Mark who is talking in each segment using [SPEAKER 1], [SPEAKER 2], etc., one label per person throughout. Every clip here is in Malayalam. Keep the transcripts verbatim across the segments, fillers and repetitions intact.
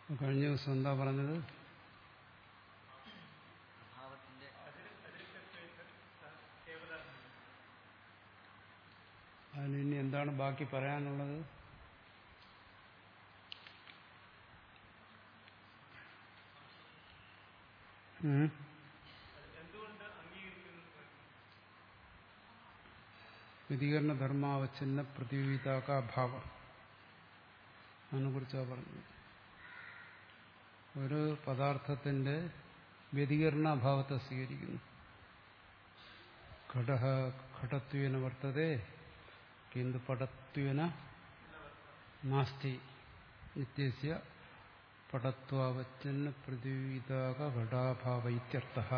[SPEAKER 1] കഴിഞ്ഞ ദിവസം എന്താ പറഞ്ഞത്? അതിനി എന്താണ് ബാക്കി പറയാനുള്ളത്? വ്യതികരണ ധർമാവച്ഛിന്ന പ്രതിവിധാകാഭാവം അതിനെ കുറിച്ചാണ് പറഞ്ഞത്. ഒരു പദാർത്ഥത്തിന്റെ വ്യതികരണാഭാവത്തെ സ്വീകരിക്കുന്നു. ഘടഃ ഘടത്വേന വർത്തതേ കിന്തു പടത്വേന നാസ്തി നിത്യസ്യ പടത്വാവച്ഛിന്ന പ്രതിവിധാക ഘടാഭാവ ഇത്യർത്ഥഃ.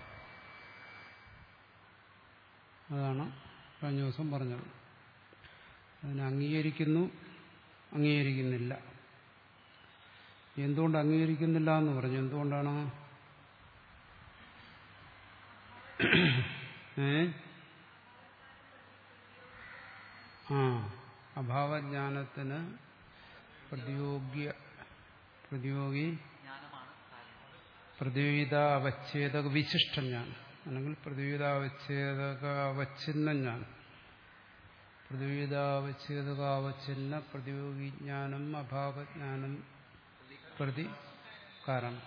[SPEAKER 1] അതാണ് കഴിഞ്ഞ ദിവസം പറഞ്ഞത്. അതിനെ അംഗീകരിക്കുന്നു, അംഗീകരിക്കുന്നില്ല. എന്തുകൊണ്ട് അംഗീകരിക്കുന്നില്ല എന്ന് പറഞ്ഞു? എന്തുകൊണ്ടാണ്? ഏ ആ അഭാവജ്ഞാനത്തിന് പ്രതിയോഗ്യ പ്രതിയോഗി പ്രതിവിധാവച്ഛേദക വിശിഷ്ട ജ്ഞാനം അല്ലെങ്കിൽ പ്രതിവിധാവച്ഛേദക അവച്ഛിന്ന ജ്ഞാനം. പ്രതിവിധാവച്ഛേദകാവച്ഛിന്ന പ്രതിയോഗി ജ്ഞാനം അഭാവജ്ഞാനം പ്രതി കാരണം.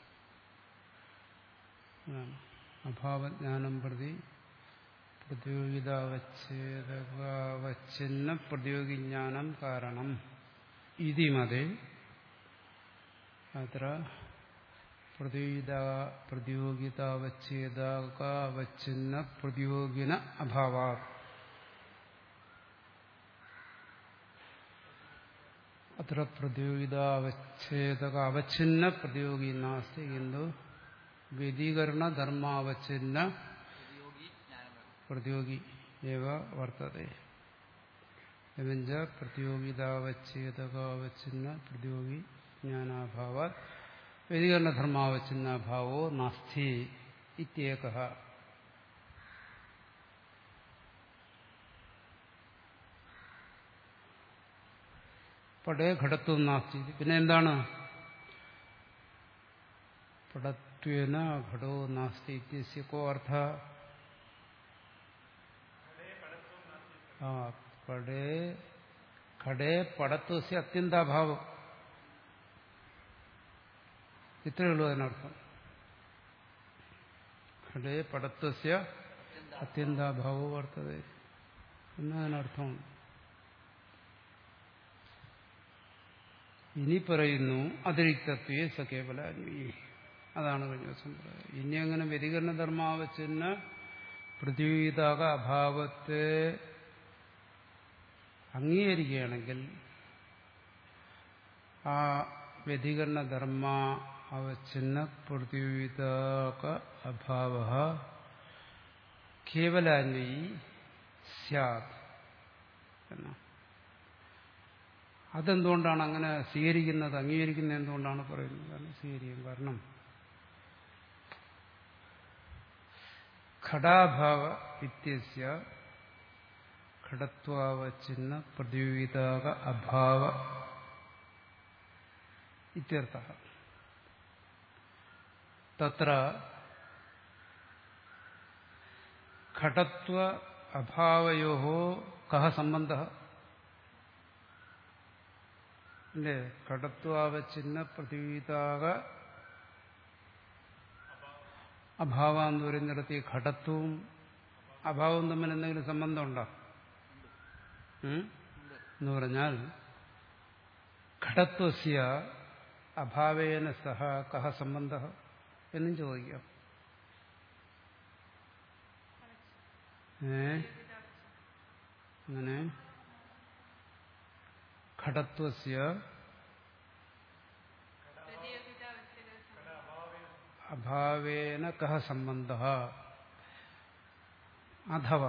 [SPEAKER 1] അഭാവജ്ഞാനം പ്രതി പ്രതിയോഗിതാവച്ഛേദകാവച്ഛിന്ന പ്രതിയോഗിജ്ഞാനം കാരണം. ഇതി മതേ അത്ര പ്രതിയോഗിതാവച്ഛേദകാവച്ഛിന്ന പ്രതിയോഗിന അഭാവാത്. അത്ര പ്രതിയോഗിതാവച്ഛേദക അവച്ഛിന്ന പ്രതിയോഗി നാസ്തി കിന്തു വ്യതികരണ ധർമാവച്ഛിന്ന പ്രതിയോഗി ഏവ വർത്തതേ. എവഞ്ച പ്രതിയോഗിതാവച്ഛേദകാവച്ഛിന്ന പ്രതിയോഗി ജ്ഞാനാഭാവാത് വ്യതികരണ ധർമാവച്ഛിന്ന അഭാവോ നാസ്തി ഇത്യേകഃ. പടേ ഘടത്വം നാസ്തി. പിന്നെ എന്താണ്? പടത്വേന ഘടോ നാസ്തി ഇത്യസ്യ കോ അർത്ഥഃ? ആ പടേ ഘടേ പടത്വസ്യ അത്യന്താഭാവം. ഇത്രയേ ഉള്ളൂ അതിനർത്ഥം. ഘടേ പടത്വസ്യ അത്യന്താഭാവോ വർത്തതേ എന്നതിനർത്ഥമുണ്ട്. ഇനി പറയുന്നു അതിരിക്തത്വേ സകേവല അന്വയി. അതാണ് കഴിഞ്ഞ ദിവസം പറയുന്നത്. ഇനി അങ്ങനെ വ്യതികരണ ധർമാവച്ഛിന്ന പ്രതിവിധാക അഭാവത്തെ അംഗീകരിക്കുകയാണെങ്കിൽ ആ വ്യതികരണ ധർമ്മ അവച്ഛിന്ന പ്രതിവിധാക അഭാവ കേവലാന്വയി സ്യാത് എന്ന. അതെന്തുകൊണ്ടാണ് അങ്ങനെ സ്വീകരിക്കുന്നത്, അംഗീകരിക്കുന്നത്? എന്തുകൊണ്ടാണ് പറയുന്നത്? കാരണം സ്വീകരിക്കും. കാരണം ഘടാഭാവ ഇത്യസ്യ ഘടത്വാവച്ഛിന്ന പ്രതിവിധാക അഭാവ ഇത്യർത്ഥഃ. തത്ര ഘടത്വ അഭാവയോഹോ കഹ സംബന്ധഃ? അല്ലേ? ഘടത്വാവച്ഛിന്ന പ്രതിവിധാക അഭാവം എന്ന് പറയുന്നിടത്ത് ഘടത്വവും അഭാവവും തമ്മിൽ എന്തെങ്കിലും സംബന്ധമുണ്ടോ എന്ന് പറഞ്ഞാൽ ഘടത്വസ്യ അഭാവേന സഹ കഹ സംബന്ധഃ എന്നും ചോദിക്കാം. ഏ അങ്ങനെ ഘടത്വസ്യ അഭാവേന കഹ സംബന്ധഃ അഥവാ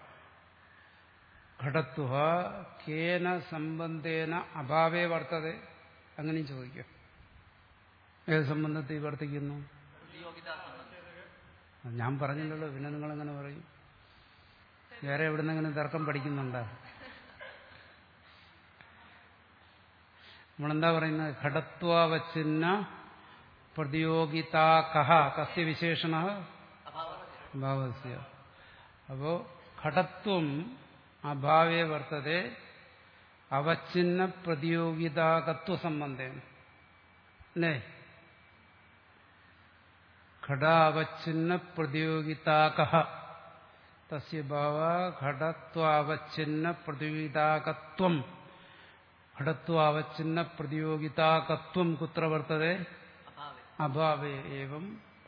[SPEAKER 1] ഘടത്വ കേന സംബന്ധേന അഭാവേ വർത്തതേ. അങ്ങനെയും ചോദിക്കാം. ഏത് സംബന്ധത്തിൽ വർത്തിക്കുന്നു? ഞാൻ പറഞ്ഞില്ലല്ലോ, പിന്നെ നിങ്ങളെങ്ങനെ പറയും? വേറെ എവിടെ നിന്നെങ്കിലും തർക്കം പഠിക്കുന്നുണ്ടോ? നമ്മളെന്താ പറയുന്നത്? ഘടത്വാവച്ഛിന്ന പ്രതിയോഗിതാകഃ കസ്യ വിശേഷണ അഭാവസ്യ. അപ്പോ ഘടത്വം അഭാവേ വർത്തതേ അവച്ഛിന്ന പ്രതിയോഗിതാകത്വ സംബന്ധേന. അല്ലേ? ഘടാവച്ഛിന്ന പ്രതിയോഗിതാകഃ തസ്യ ഭാവ ഘടത്വാവച്ഛിന്ന പ്രതിയോഗിതാകത്വം. ഘടത്വാവച്ഛിന്ന പ്രതിയോഗിതാകത്വം കുത്ര വർത്തതേ? അഭാവേ. ഏവം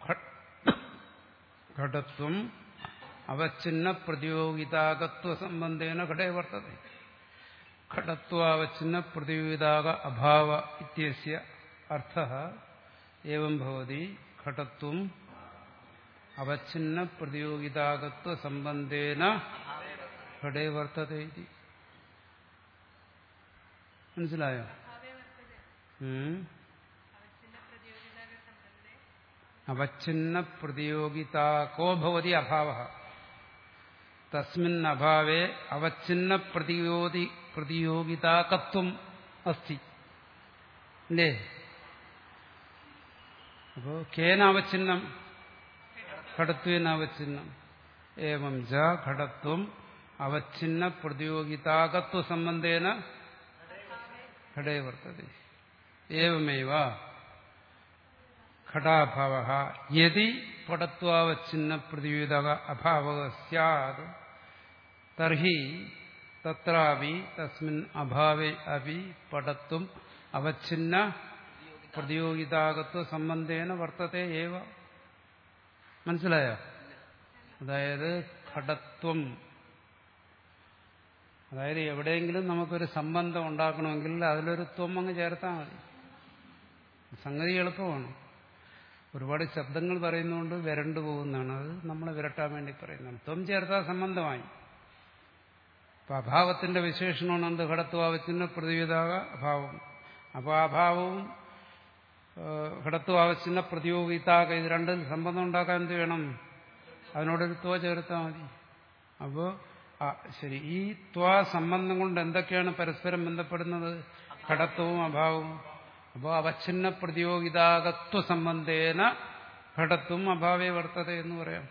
[SPEAKER 1] ഘടത്വം അവച്ഛിന്ന പ്രതിയോഗിതാകത്വ സംബന്ധേന ഘടേ വർത്തതേ. ഘടത്വാവച്ഛിന്ന പ്രതിയോഗിതാക അഭാവ ഇത്യസ്യ അർത്ഥഃ ഏവം ഭവതി. ഘടത്വം അവച്ഛിന്ന പ്രതിയോഗിതാകത്വ സംബന്ധേന ഘടേ വർത്തതേ ഇതി. മനസ്സിലായോ? അവച്ഛിന്ന പ്രതിയോഗിതാകോ ഭവതി അഭാവഃ. തസ്മിൻ അഭാവേ അവച്ഛിന്ന പ്രതിയോഗി പ്രതിയോഗിതാകത്വം അസ്തി. അല്ലേ? അപ്പോ കേന അവച്ഛിന്നം? ഘടത്വേന അവച്ഛിന്നം. ഏവം ച ഘടത്വം അവച്ഛിന്ന പ്രതിയോഗിതാകത്വ സംബന്ധേന ഘടേ വർത്തതേ. ഏവമേവ ഘടാഭാവഃ യദി പടത്വാവച്ഛിന്ന പ്രതിയോഗിതാക അഭാവഃ സ്യാത് തർഹി തത്രാപി തസ്മിൻ അഭാവേ അപി പടത്വം അവച്ഛിന്ന പ്രതിയോഗിതാകത്വ സംബന്ധേന വർത്തതേ ഏവ. മനസ്സിലായോ? അതായത് ഘടത്വം, അതായത് എവിടെയെങ്കിലും നമുക്കൊരു സംബന്ധം ഉണ്ടാക്കണമെങ്കിൽ അതിലൊരു ത്വം അങ്ങ് ചേർത്താൽ മതി. സംഗതി എളുപ്പമാണ്. ഒരുപാട് ശബ്ദങ്ങൾ പറയുന്നതുകൊണ്ട് വിരണ്ടു പോകുന്നതാണ്. അത് നമ്മളെ വിരട്ടാൻ വേണ്ടി പറയുന്നതാണ്. ത്വം ചേർത്താൽ സംബന്ധമായി. അപ്പൊ അഭാവത്തിന്റെ വിശേഷണമാണ് എന്ത്? ഘടത്വാവച്ഛിന്ന പ്രതിയോഗിതാക അഭാവം. അപ്പൊ അഭാവവും ഘടത്വാവച്ഛിന്ന പ്രതിയോഗിതാക ഇത് രണ്ടും സംബന്ധം ഉണ്ടാക്കാൻ എന്ത് വേണം? അതിനോടൊരു ത്വ ചേർത്താൽ മതി. അപ്പോ ശരി, ഈ ത്വ സംബന്ധം കൊണ്ട് എന്തൊക്കെയാണ് പരസ്പരം ബന്ധപ്പെടുന്നത്? ഘടത്വവും അഭാവവും. അപ്പോൾ അവച്ഛിന്ന പ്രതിയോഗിതാകത്വ സംബന്ധേന ഘടത്വം അഭാവേ വർത്തത എന്ന് പറയാം.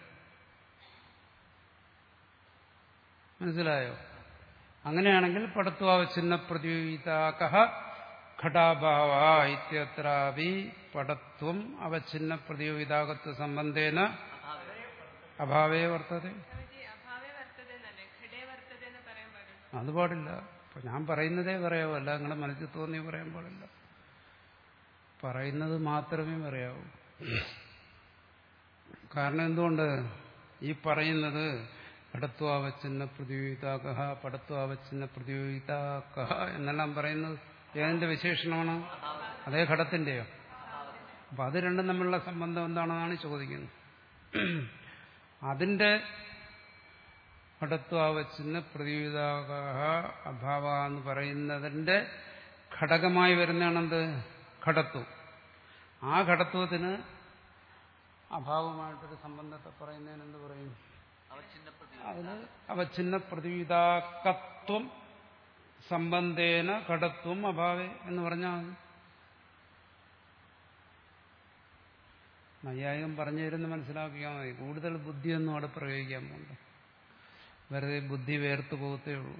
[SPEAKER 1] മനസ്സിലായോ? അങ്ങനെയാണെങ്കിൽ പടത്വാവച്ഛിന്ന പ്രതിയോഗിതാകഃ ഘടാഭാവ ഇത്യത്രാപി പടത്വം അവച്ഛിന്ന പ്രതിയോഗിതാകത്വ സംബന്ധേന അഭാവേ വർത്തത. അത് പാടില്ല. അപ്പൊ ഞാൻ പറയുന്നതേ പറയാവൂ, അല്ല നിങ്ങളുടെ മനസ്സിൽ തോന്നി പറയാൻ പാടില്ല. പറയുന്നത് മാത്രമേ പറയാവൂ. കാരണം എന്തുകൊണ്ട്? ഈ പറയുന്നത് ഘടത്വാവച്ഛിന്ന പ്രതിയോഗിതാകഃ പടത്വാവച്ഛിന്ന പ്രതിയോഗിതാകഃ എന്നെല്ലാം പറയുന്നത് ഏതിന്റെ വിശേഷണമാണ്? അതേ ഘടത്തിന്റെയോ? അപ്പൊ അത് രണ്ടും തമ്മിലുള്ള സംബന്ധം എന്താണെന്നാണ് ചോദിക്കുന്നത്. അതിന്റെ ഘടത്വാവച്ഛിന്ന പ്രതിയോഗിതാകഃ അഭാവ എന്ന് പറയുന്നതിന്റെ ഘടകമായി വരുന്നതാണെന്ത്? ഘടത്വം. ആ ഘടത്വത്തിന് അഭാവമായിട്ടൊരു സംബന്ധത്തെ പറയുന്നതിന് എന്ത് പറയും? അതിന് അവച്ഛിന്ന പ്രതിയോഗിതാകത്വം സംബന്ധേന ഘടത്വം അഭാവേ എന്ന് പറഞ്ഞാൽ മതി. നൈയായികം പറഞ്ഞു തരുന്ന മനസ്സിലാക്കിയാൽ മതി. കൂടുതൽ ബുദ്ധിയൊന്നും അവിടെ പ്രയോഗിക്കാൻ പോകണ്ട. വെറുതെ ബുദ്ധി വേർത്തു പോകത്തേ ഉള്ളൂ.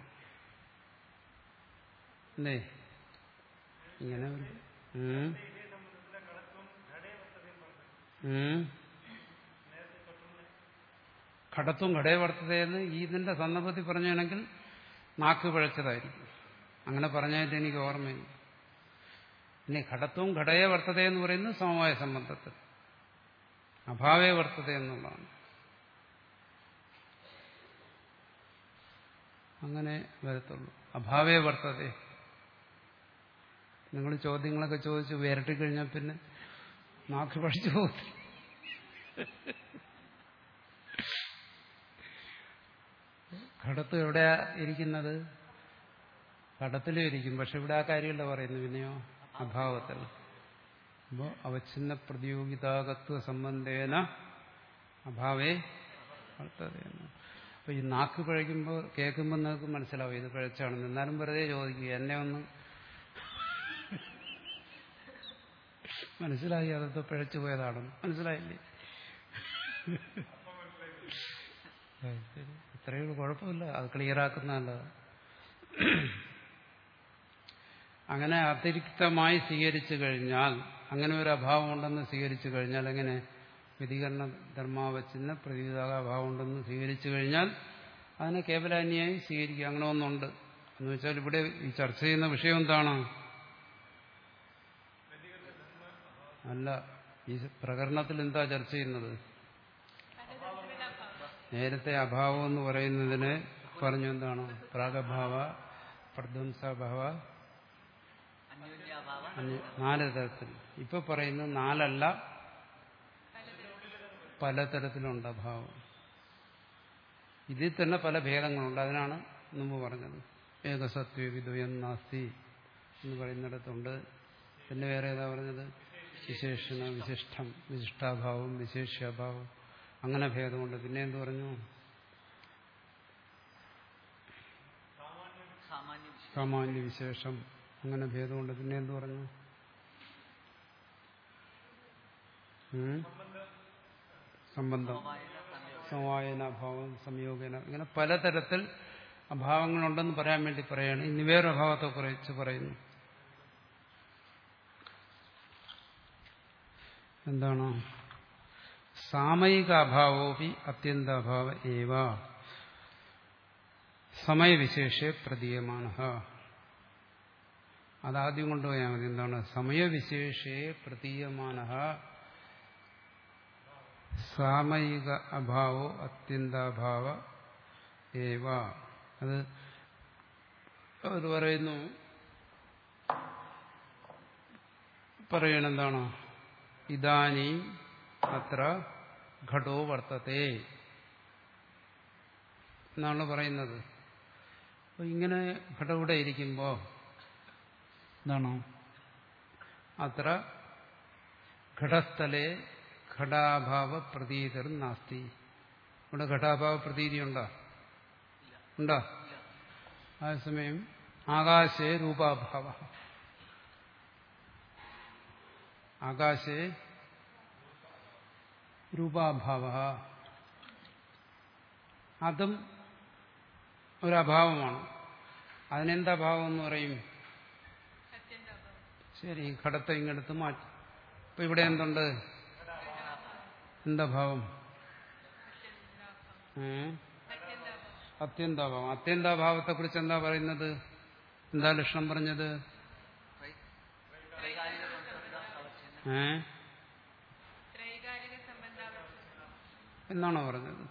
[SPEAKER 1] അല്ലേ? ഇങ്ങനെ ഘടത്വം ഘടേ വർത്തതയെന്ന് ഇതിന്റെ സന്ദർഭത്തിൽ പറഞ്ഞാണെങ്കിൽ നാക്ക് പിഴച്ചതായിരിക്കും. അങ്ങനെ പറഞ്ഞായിട്ട് എനിക്ക് ഓർമ്മയില്ല. ഇനി ഘടത്വം ഘടയെ വർത്തതയെന്ന് പറയുന്നത് സമവായ സംബന്ധത്തിൽ, അഭാവേ വർത്തത എന്നുള്ളതാണ്. അങ്ങനെ വരത്തുള്ളൂ. അഭാവേ വർത്തത. നിങ്ങൾ ചോദ്യങ്ങളൊക്കെ ചോദിച്ച് വിരട്ടിക്കഴിഞ്ഞാൽ പിന്നെ നാക്ക് പഠിച്ചു പോകത്തില്ല. ഘടത്ത് എവിടെയാ ഇരിക്കുന്നത്? ഘടത്തിലും ഇരിക്കും. പക്ഷെ ഇവിടെ ആ കാര്യമല്ല പറയുന്നു. പിന്നെയോ അഭാവത്തിൽ. അപ്പോൾ അവച്ഛിന്ന പ്രതിയോഗിതാകത്വ സംബന്ധേന അഭാവേ വർത്തതയെന്ന്. അപ്പൊ ഈ നാക്ക് പിഴയ്ക്കുമ്പോൾ കേൾക്കുമ്പോൾ നിങ്ങൾക്ക് മനസ്സിലാവും ഇത് പിഴച്ചാണെന്ന്. എന്നാലും വെറുതെ ചോദിക്കുക, എന്നെ ഒന്ന് മനസ്സിലായി അതൊക്കെ പിഴച്ചു പോയതാണെന്ന് മനസ്സിലായില്ലേ? ഇത്രയും കുഴപ്പമില്ല, അത് ക്ലിയറാക്കുന്നതല്ല. അങ്ങനെ അതിരിക്തമായി സ്വീകരിച്ചു കഴിഞ്ഞാൽ, അങ്ങനെ ഒരു അഭാവം ഉണ്ടെന്ന് സ്വീകരിച്ചു കഴിഞ്ഞാൽ, എങ്ങനെ വ്യതികരണ ധർമാവച്ചിന് പ്രതിവിധാക അഭാവം ഉണ്ടെന്ന് സ്വീകരിച്ചു കഴിഞ്ഞാൽ അതിനെ കേവലാന്യായി സ്വീകരിക്കുക. അങ്ങനെ ഒന്നുണ്ട് എന്ന് വെച്ചാൽ ഇവിടെ ഈ ചർച്ച ചെയ്യുന്ന വിഷയം എന്താണ്? അല്ല, ഈ പ്രകരണത്തിൽ എന്താ ചർച്ച ചെയ്യുന്നത്? നേരത്തെ അഭാവം എന്ന് പറയുന്നതിന് പറഞ്ഞു എന്താണ്? പ്രാഗഭാവ, പ്രധ്വംസഭാവ, നാല് തരത്തിൽ. ഇപ്പൊ പറയുന്നത് നാലല്ല, പലതരത്തിലുണ്ട് അഭാവം. ഇതിൽ തന്നെ പല ഭേദങ്ങളുണ്ട്. അതിനാണ് മുമ്പ് പറഞ്ഞത് ഏകസത്വ വിദ്വയം നാസ്തി എന്ന് പറയുന്നിടത്തുണ്ട്. പിന്നെ വേറെ ഏതാ പറഞ്ഞത്? വിശേഷണ, വിശിഷ്ടം, വിശിഷ്ടാഭാവം, വിശേഷ്യാഭാവം, അങ്ങനെ ഭേദമുണ്ട്. പിന്നെ എന്ത് പറഞ്ഞു? സാമാന്യ വിശേഷം, അങ്ങനെ ഭേദമുണ്ട്. പിന്നെ എന്ത് പറഞ്ഞു? സംബന്ധം, സമവായനാഭാവം, സംയോഗന, ഇങ്ങനെ പലതരത്തിൽ അഭാവങ്ങളുണ്ടെന്ന് പറയാൻ വേണ്ടി പറയാണ്. ഇനി വേറെ അഭാവത്തെ കുറിച്ച് പറയുന്നു. എന്താണ്? സാമയിക അഭാവോപി അത്യന്താഭാവ ഏവ സമയവിശേഷേ പ്രതീയമാന. അതാദ്യം കൊണ്ടുപോയാൽ മതി. എന്താണ്? സമയവിശേഷേ പ്രതീയമാന സാമയിക അഭാവോ അത്യന്താഭാവ ഏവ. അത് അവർ പറയുന്നു, പറയണെന്താണ്? ഇദാനീ അത്ര ഘടോ വർത്തത്തെ എന്നാണ് പറയുന്നത്. അപ്പൊ ഇങ്ങനെ ഘടം ഇവിടെ ഇരിക്കുമ്പോ എന്താണ്? അത്ര ഘടസ്ഥലെ ഘടാഭാവ പ്രതീതർ നാസ്തി. ഇവിടെ ഘടാഭാവ പ്രതീതി ഉണ്ടോ? ഉണ്ടോ? അതേസമയം ആകാശേ രൂപാഭാവ, ആകാശേ രൂപാഭാവ, അതും ഒരഭാവമാണ്. അതിനെന്താ ഭാവം എന്ന് പറയും? ശരി, ഘടത്തെ ഇങ്ങെടുത്ത് മാറ്റി. ഇപ്പൊ ഇവിടെ എന്തുണ്ട്? എന്താ ഭാവം? അത്യന്താഭാവം. അത്യന്താഭാവത്തെ കുറിച്ച് എന്താ പറയുന്നത്? എന്താ ലക്ഷണം പറഞ്ഞത്? ഏ എന്നാണോ പറഞ്ഞത്?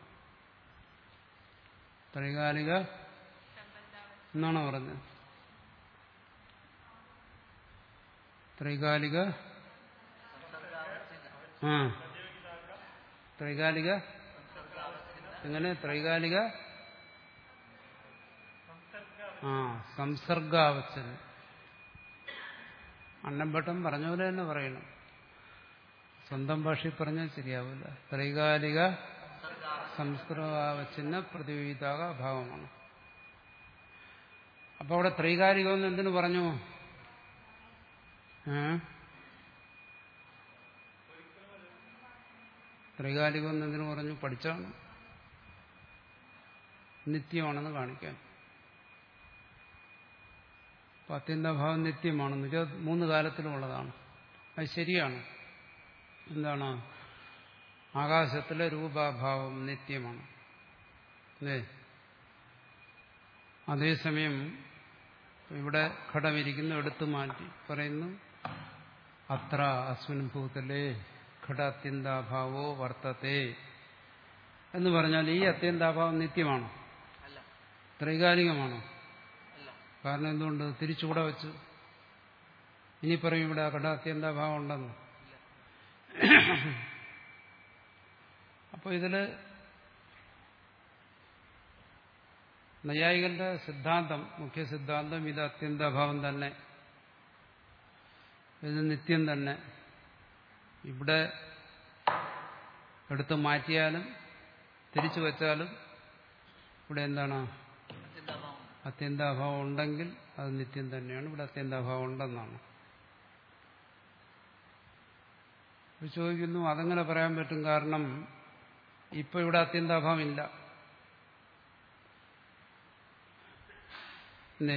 [SPEAKER 1] ത്രൈകാലിക എന്നാണോ പറഞ്ഞത്? ത്രൈകാലിക ആ ത്രൈകാലിക എങ്ങനെ? ത്രൈകാലിക ആ സംസർഗാവസ്ഥ. അന്നഭട്ടം പറഞ്ഞ പോലെ തന്നെ പറയണം. സ്വന്തം ഭാഷയിൽ പറഞ്ഞാൽ ശരിയാവില്ല. ത്രൈകാലിക സംസ്കൃതാവച്ഛിന്ന പ്രതിവിധാക ഭാവമാണ്. അപ്പൊ അവിടെ ത്രൈകാലികമെന്ന് എന്തിനു പറഞ്ഞു? ഏ ത്രൈകാലികമെന്ന് എന്തിനു പറഞ്ഞു? പഠിച്ചാണ്. നിത്യമാണെന്ന് കാണിക്കാൻ. അപ്പൊ അത്യന്താഭാവം നിത്യമാണെന്ന് വെച്ചാൽ മൂന്ന് കാലത്തിലുമുള്ളതാണ്. അത് ശരിയാണ്. എന്താണ്? ആകാശത്തിലെ രൂപാഭാവം നിത്യമാണ്. അല്ലേ? അതേസമയം ഇവിടെ ഘടമിരിക്കുന്നു, എടുത്തു മാറ്റി പറയുന്നു അത്ര അസ്മിൻ ഭൂതലേ ഘടാത്യന്താഭാവോ വർത്തത്തെ എന്ന് പറഞ്ഞാൽ ഈ അത്യന്താഭാവം നിത്യമാണോ? ത്രൈകാലികമാണോ? കാരണം എന്തുകൊണ്ട്? തിരിച്ചുകൂടെ വെച്ചു. ഇനി പറയും ഇവിടെ ഘടാത്യന്താഭാവം ഉണ്ടെന്ന്. അപ്പൊ ഇതില് നൈയായികന്റെ സിദ്ധാന്തം, മുഖ്യ സിദ്ധാന്തം ഇത് അത്യന്താഭാവം തന്നെ, ഇത് നിത്യം തന്നെ. ഇവിടെ എടുത്തു മാറ്റിയാലും തിരിച്ചു വച്ചാലും ഇവിടെ എന്താണ്? അത്യന്താഭാവം ഉണ്ടെങ്കിൽ അത് നിത്യം തന്നെയാണ്. ഇവിടെ അത്യന്താഭാവം ഉണ്ടെന്നാണ്. ചോദിക്കുന്നു അതെങ്ങനെ പറയാൻ പറ്റും? കാരണം ഇപ്പൊ ഇവിടെ അത്യന്താഭാവം ഇല്ല. അല്ലേ?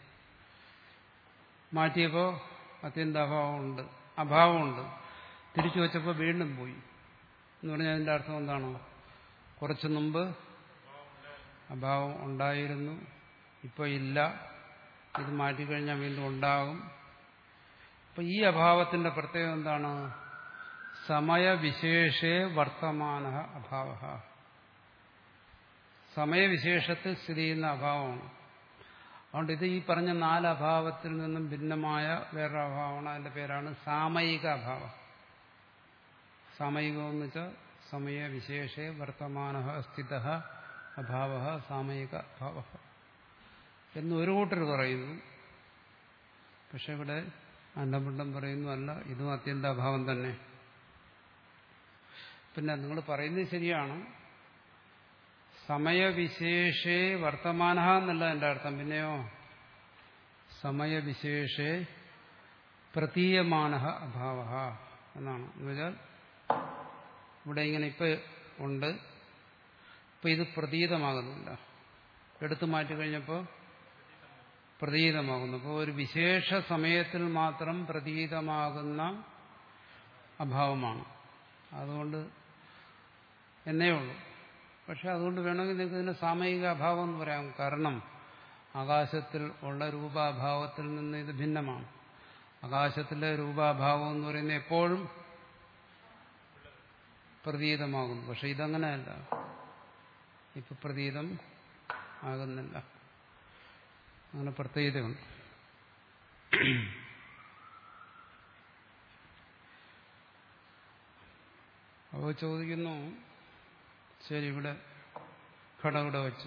[SPEAKER 1] മാറ്റിയപ്പോ അത്യന്താഭാവമുണ്ട്, അഭാവമുണ്ട്. തിരിച്ചു വച്ചപ്പോൾ വീണ്ടും പോയി എന്ന് പറഞ്ഞാൽ അതിന്റെ അർത്ഥം എന്താണോ? കുറച്ചു മുമ്പ് അഭാവം ഉണ്ടായിരുന്നു, ഇപ്പൊ ഇല്ല. ഇത് മാറ്റിക്കഴിഞ്ഞാൽ വീണ്ടും ഉണ്ടാകും. അപ്പൊ ഈ അഭാവത്തിന്റെ പ്രത്യേകത എന്താണ്? സമയവിശേഷേ വർത്തമാന അഭാവ. സമയവിശേഷത്തിൽ സ്ഥിതി ചെയ്യുന്ന അഭാവമാണ്. അതുകൊണ്ട് ഇത് ഈ പറഞ്ഞ നാല് അഭാവത്തിൽ നിന്നും ഭിന്നമായ വേറൊരു അഭാവമാണ്. അതിന്റെ പേരാണ് സാമയിക അഭാവം. സാമയികം എന്ന് വെച്ചാൽ സമയവിശേഷേ വർത്തമാന സ്ഥിത അഭാവ സാമയിക അഭാവ എന്ന് ഒരു കൂട്ടർ പറയുന്നു. പക്ഷെ ഇവിടെ അന്നപിണ്ഡം പറയുന്നു അല്ല, ഇതും അത്യന്താഭാവം തന്നെ. പിന്നെ നിങ്ങൾ പറയുന്നത് ശരിയാണ്, സമയവിശേഷേ വർത്തമാന എന്നല്ല എൻ്റെ അർത്ഥം. പിന്നെയോ സമയവിശേഷേ പ്രതീയമാന അഭാവ എന്നാണ്. എന്നുവെച്ചാൽ ഇവിടെ ഇങ്ങനെ ഇപ്പൊ ഉണ്ട്, ഇപ്പൊ ഇത് പ്രതീതമാകുന്നില്ല. എടുത്തു മാറ്റി കഴിഞ്ഞപ്പോൾ പ്രതീതമാകുന്നു. അപ്പോൾ ഒരു വിശേഷ സമയത്തിൽ മാത്രം പ്രതീതമാകുന്ന അഭാവമാണ്. അതുകൊണ്ട് എന്നേ ഉള്ളൂ. പക്ഷെ അതുകൊണ്ട് വേണമെങ്കിൽ നിങ്ങൾക്ക് ഇതിന് സാമയിക അഭാവം എന്ന് പറയാം. കാരണം ആകാശത്തിൽ ഉള്ള രൂപാഭാവത്തിൽ നിന്ന് ഇത് ഭിന്നമാണ്. ആകാശത്തിലെ രൂപാഭാവം എന്ന് പറയുന്നത് എപ്പോഴും പ്രതീതമാകുന്നു. പക്ഷെ ഇതങ്ങനെയല്ല, ഇപ്പൊ പ്രതീതം ആകുന്നില്ല. അങ്ങനെ പ്രത്യേകതയുണ്ട്. അപ്പോൾ ചോദിക്കുന്നു, ശരി, ഇവിടെ ഘടം ഇവിടെ വെച്ചു,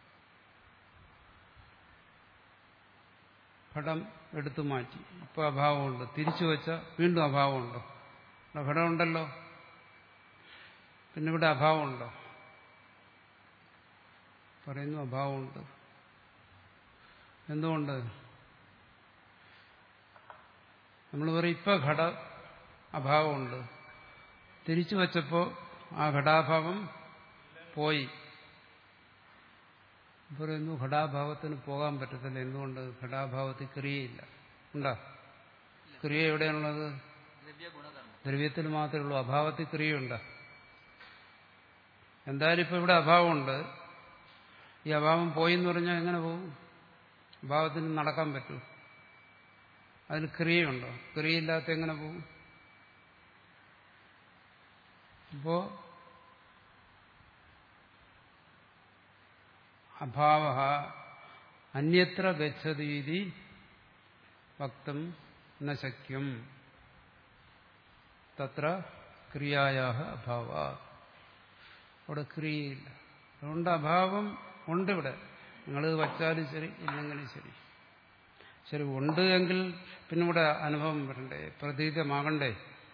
[SPEAKER 1] ഘടം എടുത്തു മാറ്റി, ഇപ്പൊ അഭാവമുണ്ട്. തിരിച്ചു വെച്ച വീണ്ടും അഭാവമുണ്ടോ? ഘടം ഉണ്ടല്ലോ, പിന്നെ ഇവിടെ അഭാവമുണ്ടോ? പറയുന്നു അഭാവമുണ്ട്. എന്തുകൊണ്ട്? നമ്മൾ പറയും ഇപ്പൊ ഘട അഭാവമുണ്ട്, തിരിച്ചു വച്ചപ്പോ ആ ഘടാഭാവം പോയി. പറയുന്നു ഘടാഭാവത്തിന് പോകാൻ പറ്റത്തില്ല. എന്തുകൊണ്ട്? ഘടാഭാവത്തിൽ ക്രിയയില്ല. ഉണ്ടോ? ക്രിയ എവിടെയാണുള്ളത്? ദ്രവ്യത്തിൽ മാത്രമേ ഉള്ളൂ. അഭാവത്തിൽ ക്രിയയുണ്ടോ? എന്തായാലും ഇപ്പൊ ഇവിടെ അഭാവമുണ്ട്. ഈ അഭാവം പോയി എന്ന് പറഞ്ഞാൽ എങ്ങനെ പോകും? അഭാവത്തിന് നടക്കാൻ പറ്റൂ? അതിൽ ക്രിയയുണ്ടോ? ക്രിയയില്ലാത്ത എങ്ങനെ പോകും? അപ്പോ അഭാവ അന്യത്ര ഗച്ഛതീതി വക്തും ന ശക്യം തത്ര ക്രിയായാഹ അഭാവ. അവിടെ ക്രിയയില്ല. അതുകൊണ്ട് അഭാവം ഉണ്ട് ഇവിടെ. നിങ്ങളിത് വച്ചാലും ശരി, ഇല്ലെങ്കിലും ശരി. ശരി, ഉണ്ട് എങ്കിൽ പിന്നെ ഇവിടെ അനുഭവം വരണ്ടേ? പ്രതീതമാകണ്ടേ?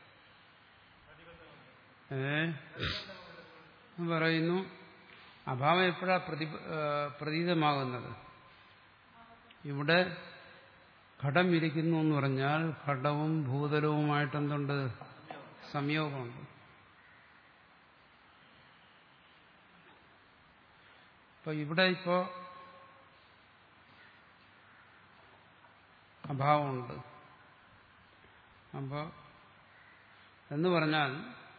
[SPEAKER 1] ഏ പറയുന്നു അഭാവം എപ്പോഴാ പ്രതി പ്രതീതമാകുന്നത്? ഇവിടെ ഘടം ഇരിക്കുന്നു എന്ന് പറഞ്ഞാൽ ഘടവും ഭൂതലവുമായിട്ട് എന്തുണ്ട്? സംയോഗമുണ്ട്. അപ്പൊ ഇവിടെ ഇപ്പോ അഭാവമുണ്ട്. അപ്പൊ എന്ന് പറഞ്ഞാൽ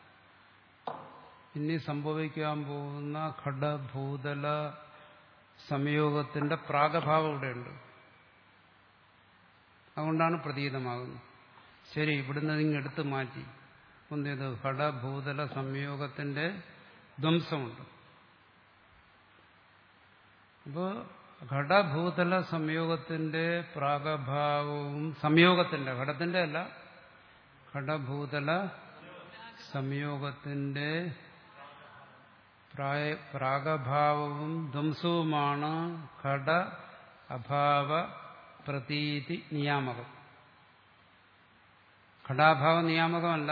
[SPEAKER 1] ഇനി സംഭവിക്കാൻ പോകുന്ന ഘടഭൂതല സംയോഗത്തിന്റെ പ്രാഗഭാവം ഇവിടെയുണ്ട്. അതുകൊണ്ടാണ് പ്രതീതമാകുന്നത്. ശരി, ഇവിടുന്ന് നിങ്ങൾ എടുത്തു മാറ്റി എന്ത് ചെയ്തു? ഘടഭൂതല സംയോഗത്തിന്റെ ധ്വംസമുണ്ട്. അപ്പോൾ ഘടഭൂതല സംയോഗത്തിന്റെ പ്രാഗഭാവവും സംയോഗത്തിന്റെ, ഘടത്തിന്റെ അല്ല, ഘടഭൂതല സംയോഗത്തിന്റെ പ്രാഗഭാവവും ധ്വംസവുമാണ് ഘട അഭാവ പ്രതീതി നിയാമകം. ഘടാഭാവ നിയാമകമല്ല,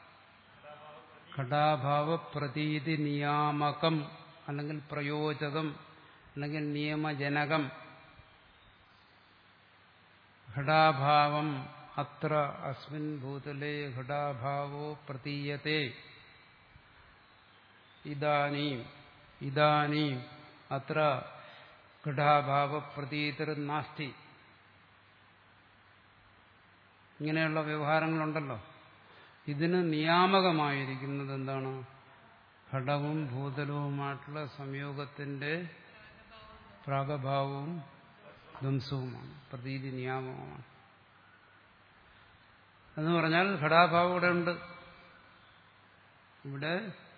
[SPEAKER 1] ഘടാഭാവ പ്രതീതി നിയാമകം അല്ലെങ്കിൽ പ്രയോജകം അല്ലെങ്കിൽ നിയമജനകം. ഘടാഭാവം അത്ര അസ്മിൻ ഭൂതലേ ഘടാഭാവോ പ്രതീയത്തെ ഇദാനീം ഇദാനീം അത്ര ഘടാഭാവ പ്രതീതിർ നാസ്തി. ഇങ്ങനെയുള്ള വ്യവഹാരങ്ങളുണ്ടല്ലോ. ഇതിന് നിയാമകമായിരിക്കുന്നത് എന്താണ്? ഘടവും ഭൂതലവുമായിട്ടുള്ള സംയോഗത്തിന്റെ പ്രാഗഭാവവും ധ്വംസവുമാണ്. പ്രതീതി നിയാമകമാണ്. എന്ന് പറഞ്ഞാൽ ഘടാഭാവം ഇവിടെ ഉണ്ട്. ഇവിടെ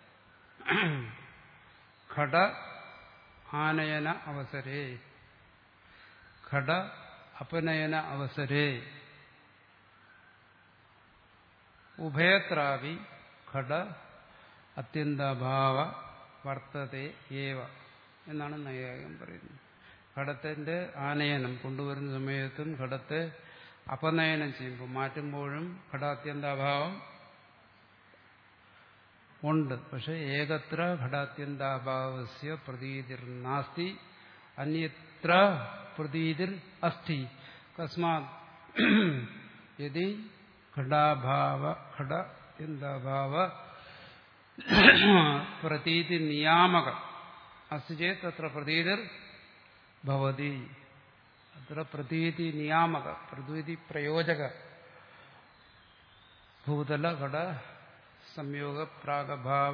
[SPEAKER 1] ഘട ആനയന അവസരേ ഘട അപനയന അവസരേ ഉഭയത്രാവി ഘട അത്യന്താഭാവ വർത്തതേ ഏവ എന്നാണ് നൈയായികം പറയുന്നത്. ഘടത്തിന്റെ ആനയനം കൊണ്ടുവരുന്ന സമയത്തും ഘടത്തെ അപനയനം ചെയ്യുമ്പോൾ മാറ്റുമ്പോഴും ഘടാത്യന്താഭാവം ഉണ്ട്. പക്ഷെ ഏകത്ര ഘടാത്യന്താഭാവസ്യ പ്രതീതിർ നാസ്തി അന്യത്ര പ്രതീതിർ അസ്തി. കസ്മാത് യദി ഘടാഭാവ ഘടാത്യന്താഭാവ പ്രതീതി നിയാമക അസ്തി ചേത് തത്ര പ്രതീതിർ ഭവതി. അത്ര പ്രതീതി നിയാമക പ്രതീതി പ്രയോജക ഭൂതല ഘട സംയോഗ പ്രാഗഭാവ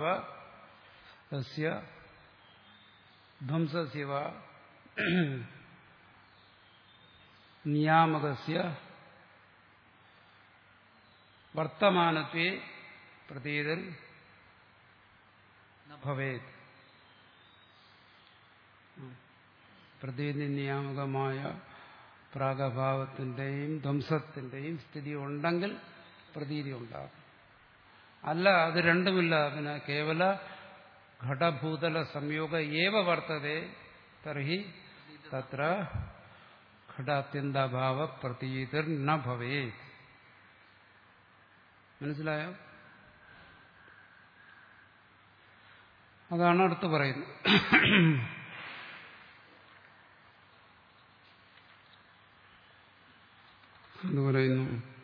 [SPEAKER 1] ധ്വംസസ്യ നിയാമകസ്യ വർത്തമാനത്വേ പ്രതീതിർ ഭവേത്. പ്രതീതി നിയാമകമായ പ്രാഗഭാവത്തിന്റെയും ധ്വംസത്തിന്റെയും സ്ഥിതി ഉണ്ടെങ്കിൽ പ്രതീതി ഉണ്ടാകും. അല്ല, അത് രണ്ടുമില്ല, പിന്നെ കേവല ഘടഭൂതല സംയോഗ ഏവ വർത്തതേ തർഹി തത്ര ഘടാത്യന്താഭാവ പ്രതീതിർ ന ഭവേത്. മനസ്സിലായോ? അതാണ് അടുത്ത് പറയുന്നത്. എന്ന് പറയുന്നു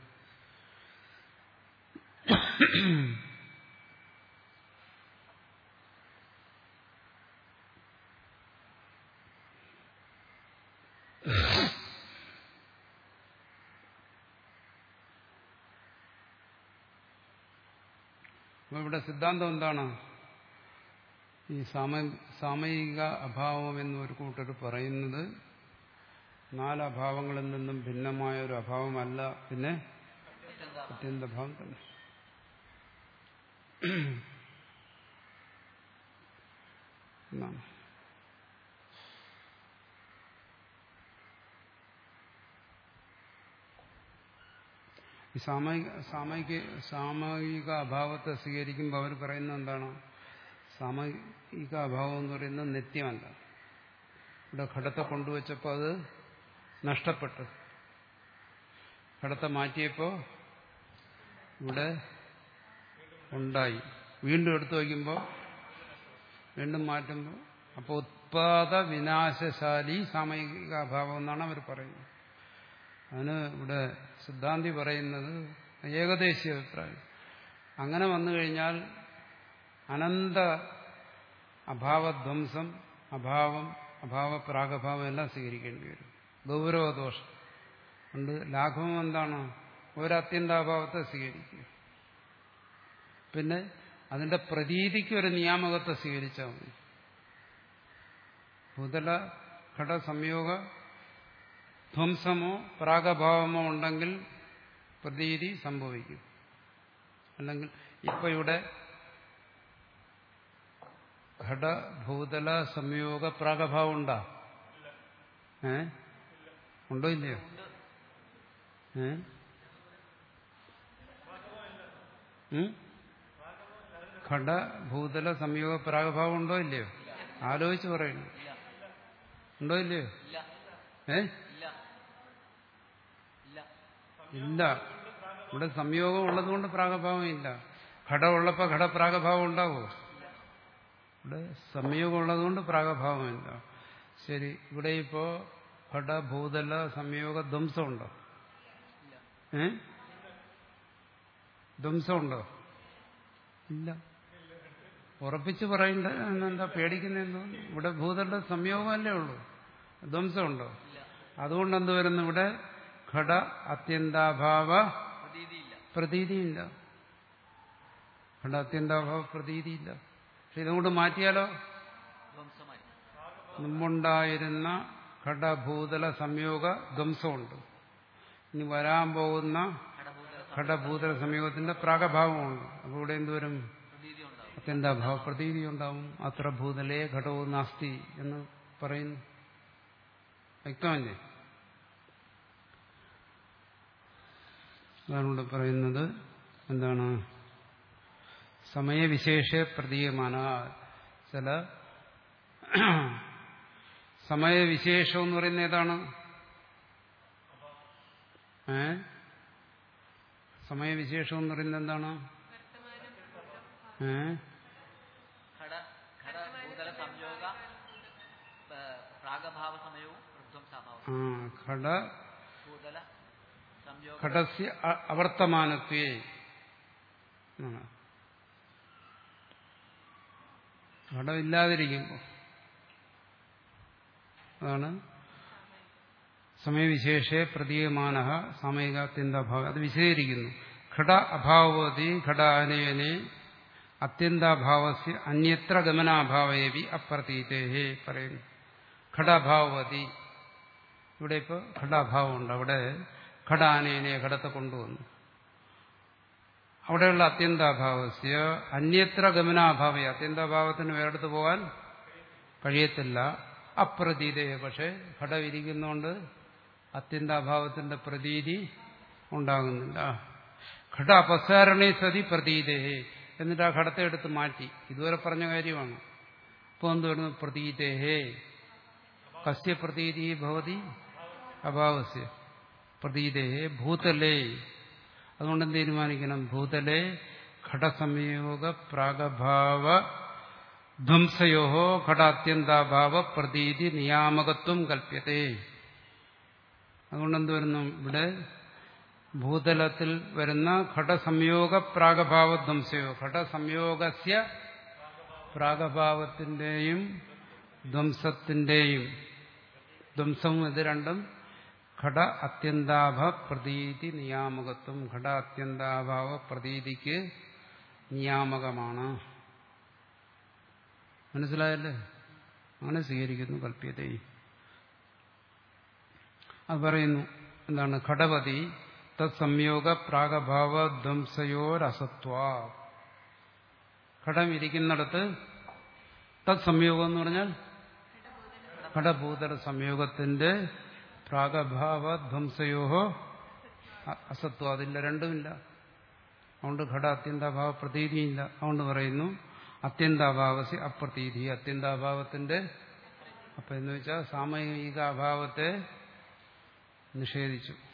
[SPEAKER 1] അപ്പൊ ഇവിടെ സിദ്ധാന്തം എന്താണ്? ഈ സാമയിക അഭാവം എന്നൊരു കൂട്ടർ പറയുന്നത് നാലഭാവങ്ങളിൽ നിന്നും ഭിന്നമായ ഒരു അഭാവമല്ല, പിന്നെ അത്യന്തഭാവം തന്നെ. എന്നാണ് ഈ സാമയിക സാമയിക സാമയിക അഭാവത്തെ സ്വീകരിക്കുമ്പോൾ അവർ പറയുന്നത് എന്താണ്? സാമയിക അഭാവം എന്ന് പറയുന്നത് നിത്യമല്ല. ഇവിടെ ഘടത്തെ കൊണ്ടുവച്ചപ്പോൾ അത് നഷ്ടപ്പെട്ടു. ഘടത്തെ മാറ്റിയപ്പോൾ ഇവിടെ ഉണ്ടായി. വീണ്ടും എടുത്തു വയ്ക്കുമ്പോൾ വീണ്ടും മാറ്റുമ്പോൾ അപ്പോൾ ഉത്പാദ വിനാശശാലി സാമയിക അഭാവം എന്നാണ് അവർ പറയുന്നത്. അതിന് ഇവിടെ സിദ്ധാന്തി പറയുന്നത് ഏകദേശീയ അഭിപ്രായം. അങ്ങനെ വന്നു കഴിഞ്ഞാൽ അനന്ത അഭാവധ്വംസം, അഭാവം, അഭാവ പ്രാഗഭാവം എല്ലാം സ്വീകരിക്കേണ്ടി വരും. ഗൗരവദോഷം ഉണ്ട്. ലാഘവം എന്താണ്? ഒരത്യന്താഭാവത്തെ സ്വീകരിക്കുക. പിന്നെ അതിന്റെ പ്രതീതിക്ക് ഒരു നിയാമകത്തെ സ്വീകരിച്ചാൽ മതി. ഭൂതല ഘട സംയോഗ ധ്വംസമോ പ്രാഗഭാവമോ ഉണ്ടെങ്കിൽ പ്രതീതി സംഭവിക്കും. അല്ലെങ്കിൽ ഇപ്പൊ ഇവിടെ ഘടഭൂതല സംയോഗ പ്രാഗഭാവം ഉണ്ടാ? ഏ ഉണ്ടോ ഇല്ലയോ? ഏ ഘടഭൂതല സംയോഗ പ്രാഗഭാവം ഉണ്ടോ ഇല്ലയോ? ആലോചിച്ച് പറയുന്നു. ഉണ്ടോ ഇല്ലയോ? ഏ ഇല്ല. ഇവിടെ സംയോഗം ഉള്ളതുകൊണ്ട് പ്രാഗഭാവം ഇല്ല. ഘട ഉള്ളപ്പോ ഘടപ്രാഗഭാവം ഉണ്ടാവോ? ഇവിടെ സംയോഗം ഉള്ളതുകൊണ്ട് പ്രാഗഭാവമില്ല. ശരി, ഇവിടെ ഇപ്പോ ഘടഭൂതല സംയോഗ ധ്വംസം ഉണ്ടോ? ഏ ധ്വംസമുണ്ടോ? ഇല്ല. ഉറപ്പിച്ച് പറയണ്ട എന്താ പേടിക്കുന്നതെന്നോ? ഇവിടെ ഭൂതല സംയോഗമല്ലേ ഉള്ളൂ, ധ്വംസമുണ്ടോ? അതുകൊണ്ട് എന്ത് വരുന്നു ഇവിടെ? ഘട അത്യന്താഭാവ പ്രതീതിയില്ല. ഘട അത്യന്താഭാവ പ്രതീതിയില്ല. പക്ഷെ ഇതുകൊണ്ട് മാറ്റിയാലോ? മുമ്പുണ്ടായിരുന്ന ഘടഭൂതല സംയോഗ ധ്വംസമുണ്ട്. ഇനി വരാൻ പോകുന്ന ഘടഭൂതല സംയോഗത്തിന്റെ പ്രാഗഭാവമുണ്ട്. അപ്പോൾ ഇവിടെ എന്തുവരും? അത്യന്താഭാവ പ്രതീതി ഉണ്ടാവും. അത്ര ഭൂതലേ ഘടവും നാസ്തി എന്ന് പറയുന്നു. വ്യക്തമല്ലേ? അതാണ് ഇവിടെ പറയുന്നത്. എന്താണ്? സമയവിശേഷ പ്രതീയമാന. ചില സമയവിശേഷം എന്ന് പറയുന്നത് ഏതാണ്? ഏ സമയവിശേഷം എന്ന് പറയുന്നത് എന്താണ്? ഏ ഘട ഘടസ്യ അവർത്തമാനത്വേ. ഘടമില്ലാതിരിക്കുമ്പോൾ അതാണ് സമയവിശേഷേ പ്രതീയമാന സാമയികാത്യന്താഭാവം. അത് വിശദീകരിക്കുന്നു. ഘട അഭാവതി ഘട അനേനെ അത്യന്താഭാവസ്യ അന്യത്ര ഗമനാഭാവേവി അപ്രതീതേഹേ പറയുന്നു. ഘടാഭാവതി. ഇവിടെ ഇപ്പോൾ ഘടാഭാവമുണ്ട്. അവിടെ ഘടാനേനെ ഘടത്തെ കൊണ്ടുവന്നു. അവിടെയുള്ള അത്യന്താഭാവസ്യ അന്യത്ര ഗമനാഭാവേ. അത്യന്താഭാവത്തിന് വേറെടുത്ത് പോകാൻ കഴിയത്തില്ല. അപ്രതീതേ. പക്ഷെ ഘടം ഇരിക്കുന്നതുകൊണ്ട് അത്യന്താഭാവത്തിന്റെ പ്രതീതി ഉണ്ടാകുന്നില്ല. ഘട അപസാരണേ സതി പ്രതീതേ. എന്നിട്ട് ആ ഘടത്തെ എടുത്ത് മാറ്റി. ഇതുവരെ പറഞ്ഞ കാര്യമാണ്. ഇപ്പോൾ എന്ത് വരുന്നു? പ്രതീതേഹേ. കസ്യ പ്രതീതി ഭവതി? അഭാവസ്യ പ്രതീതേഹേ ഭൂതലേ. അതുകൊണ്ട് എന്ത് തീരുമാനിക്കണം? ഭൂതലേ ഘടസംയോഗ പ്രാഗഭാവ ധ്വംസയോ ഘടാത്യന്താഭാവ പ്രതീതി നിയാമകത്വം കൽപ്യത്തെ. അതുകൊണ്ട് എന്ത് വരുന്നു? ഇവിടെ ഭൂതലത്തിൽ വരുന്ന ഘടസംയോഗ പ്രാഗഭാവ ധ്വംസയോ. ഘടസംയോഗസ്യ പ്രാഗഭാവത്തിന്റെയും ധ്വംസത്തിന്റെയും ധ്വംസവും ഇത് രണ്ടും ഘട അത്യന്താഭ പ്രതീതി നിയാമകത്വം. ഘട അത്യന്താഭാവ പ്രതീതിക്ക് നിയാമകമാണ്. മനസ്സിലായല്ലേ? അങ്ങനെ സ്വീകരിക്കുന്നു കൽപ്യതേ. അത് പറയുന്നു. എന്താണ്? ഘടപതി തത്സംയോഗ പ്രാഗഭാവ ധ്വംസയോരസത്വ. ഘടം ഇരിക്കുന്നിടത്ത് തത്സംയോഗം എന്ന് പറഞ്ഞാൽ ഘടഭൂതല സംയോഗത്തിന്റെ പ്രാഗഭാവ ധ്വംസയോഹോ അസത്വം. അതില്ല, രണ്ടുമില്ല. അതുകൊണ്ട് ഘട അത്യന്താഭാവ പ്രതീതിയില്ല. അതുകൊണ്ട് പറയുന്നു അത്യന്താഭാവസി അപ്രതീതി. അത്യന്താഭാവത്തിന്റെ അപ്പൊ എന്ന് വെച്ചാൽ സാമയിക അഭാവത്തെ നിഷേധിച്ചു.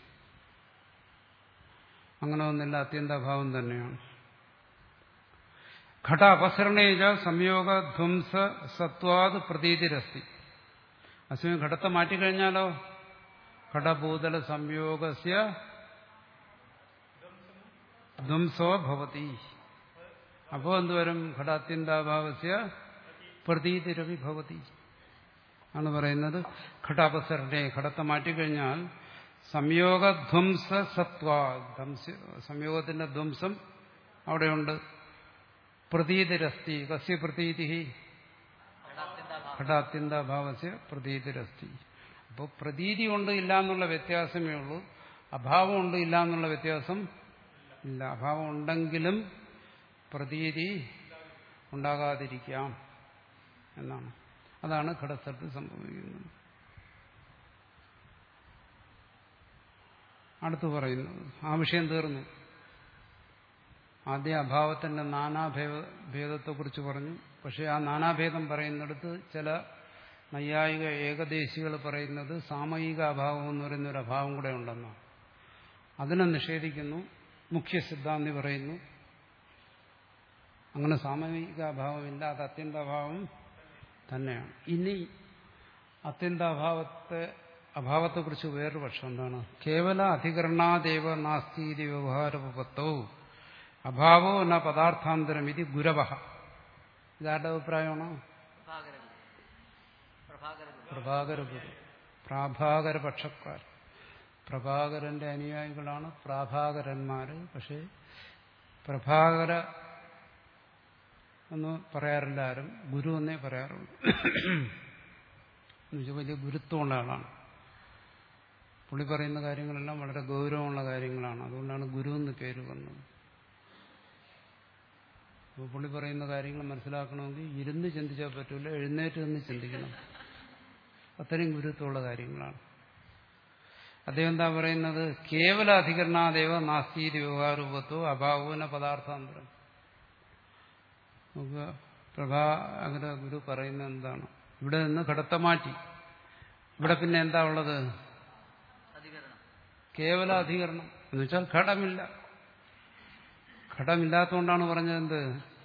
[SPEAKER 1] അങ്ങനെ ഒന്നില്ല, അത്യന്താഭാവം തന്നെയാണ്. ഘട അപസരണേജ സംയോഗ ധ്വംസ സത്വാത് പ്രതീതിരസ്തി. അസമയം ഘടത്തെ മാറ്റിക്കഴിഞ്ഞാലോ ഘടഭൂതല സംയോഗസ്യ ധ്വംസോ ഭവതി. അപ്പോ എന്തുവരും? ഘടാത്യന്താഭാവസ്യ പ്രതീതിരവി ഭവതി ആണ് പറയുന്നത്. ഘടാപസരണേ. ഘടത്തെ മാറ്റിക്കഴിഞ്ഞാൽ സംയോഗധ്വംസ സത്വ. സംയോഗത്തിന്റെ ധ്വംസം അവിടെയുണ്ട്. പ്രതീതിരസ്തി. കസ്യ പ്രതീതി? ഘടാത്യന്താഭാവസ്യ പ്രതീതിരസ്തി. അപ്പോൾ പ്രതീതി കൊണ്ട് ഇല്ല എന്നുള്ള വ്യത്യാസമേ ഉള്ളൂ. അഭാവം ഉണ്ട് ഇല്ല എന്നുള്ള വ്യത്യാസം ഇല്ല. അഭാവം ഉണ്ടെങ്കിലും പ്രതീതി ഉണ്ടാകാതിരിക്കാം എന്നാണ്. അതാണ് ഘടസ്ഥലത്ത് സംഭവിക്കുന്നത്. അടുത്ത് പറയുന്നത് ആ വിഷയം തീർന്നു. ആദ്യ അഭാവത്തിന്റെ നാനാഭേദത്തെക്കുറിച്ച് പറഞ്ഞു. പക്ഷെ ആ നാനാഭേദം പറയുന്നിടത്ത് ചില നൈയായിക ഏകദേശികൾ പറയുന്നത് സാമയിക അഭാവം എന്ന് പറയുന്ന ഒരു അഭാവം കൂടെ ഉണ്ടെന്നാണ്. അതിനെ നിഷേധിക്കുന്നു. മുഖ്യ സിദ്ധാന്തി പറയുന്നു അങ്ങനെ സാമയിക അഭാവമില്ല, അത് അത്യന്താഭാവം തന്നെയാണ്. ഇനി അത്യന്താഭാവത്തെ അഭാവത്തെക്കുറിച്ച് വേറൊരു പക്ഷം എന്താണ്? കേവല അധികരണാദേവ നാസ്തീതി വ്യവഹാരപത്തോ അഭാവോ ന പദാർത്ഥാന്തരം ഇത് ഗുരവ. ഇതാരുടെ അഭിപ്രായമാണോ? പ്രഭാകര ഗുരു, പ്രാഭാകര പക്ഷക്കാർ. പ്രഭാകരന്റെ അനുയായികളാണ് പ്രാഭാകരന്മാര്. പക്ഷെ പ്രഭാകര എന്ന് പറയാറില്ല ആരും, ഗുരു എന്നേ പറയാറുള്ളൂ. എന്നുവെച്ചാൽ വലിയ ഗുരുത്വമുള്ള ആളാണ്. പുള്ളി പറയുന്ന കാര്യങ്ങളെല്ലാം വളരെ ഗൗരവമുള്ള കാര്യങ്ങളാണ്. അതുകൊണ്ടാണ് ഗുരു എന്ന് പേര് വന്നത്. അപ്പോൾ പുള്ളി പറയുന്ന കാര്യങ്ങൾ മനസ്സിലാക്കണമെങ്കിൽ ഇരുന്ന് ചിന്തിച്ചാൽ പറ്റില്ല, എഴുന്നേറ്റ് നിന്ന് ചിന്തിക്കണം. അത്രയും ഗുരുത്വമുള്ള കാര്യങ്ങളാണ്. അദ്ദേഹം എന്താ പറയുന്നത്? കേവല അധികരണാദേവ നാസ്തീതി വ്യവഹാരൂപത്തോ അഭാവോന പദാർത്ഥാന്തരം. നമുക്ക് പ്രഭാകര ഗുരു പറയുന്നത് എന്താണ്? ഇവിടെ നിന്ന് ഘടത്തെ മാറ്റി, ഇവിടെ പിന്നെ എന്താ ഉള്ളത്? കേവല അധികരണം എന്ന് വെച്ചാൽ ഘടമില്ല. ഘടമില്ലാത്തതുകൊണ്ടാണ് പറഞ്ഞത് എന്ത്?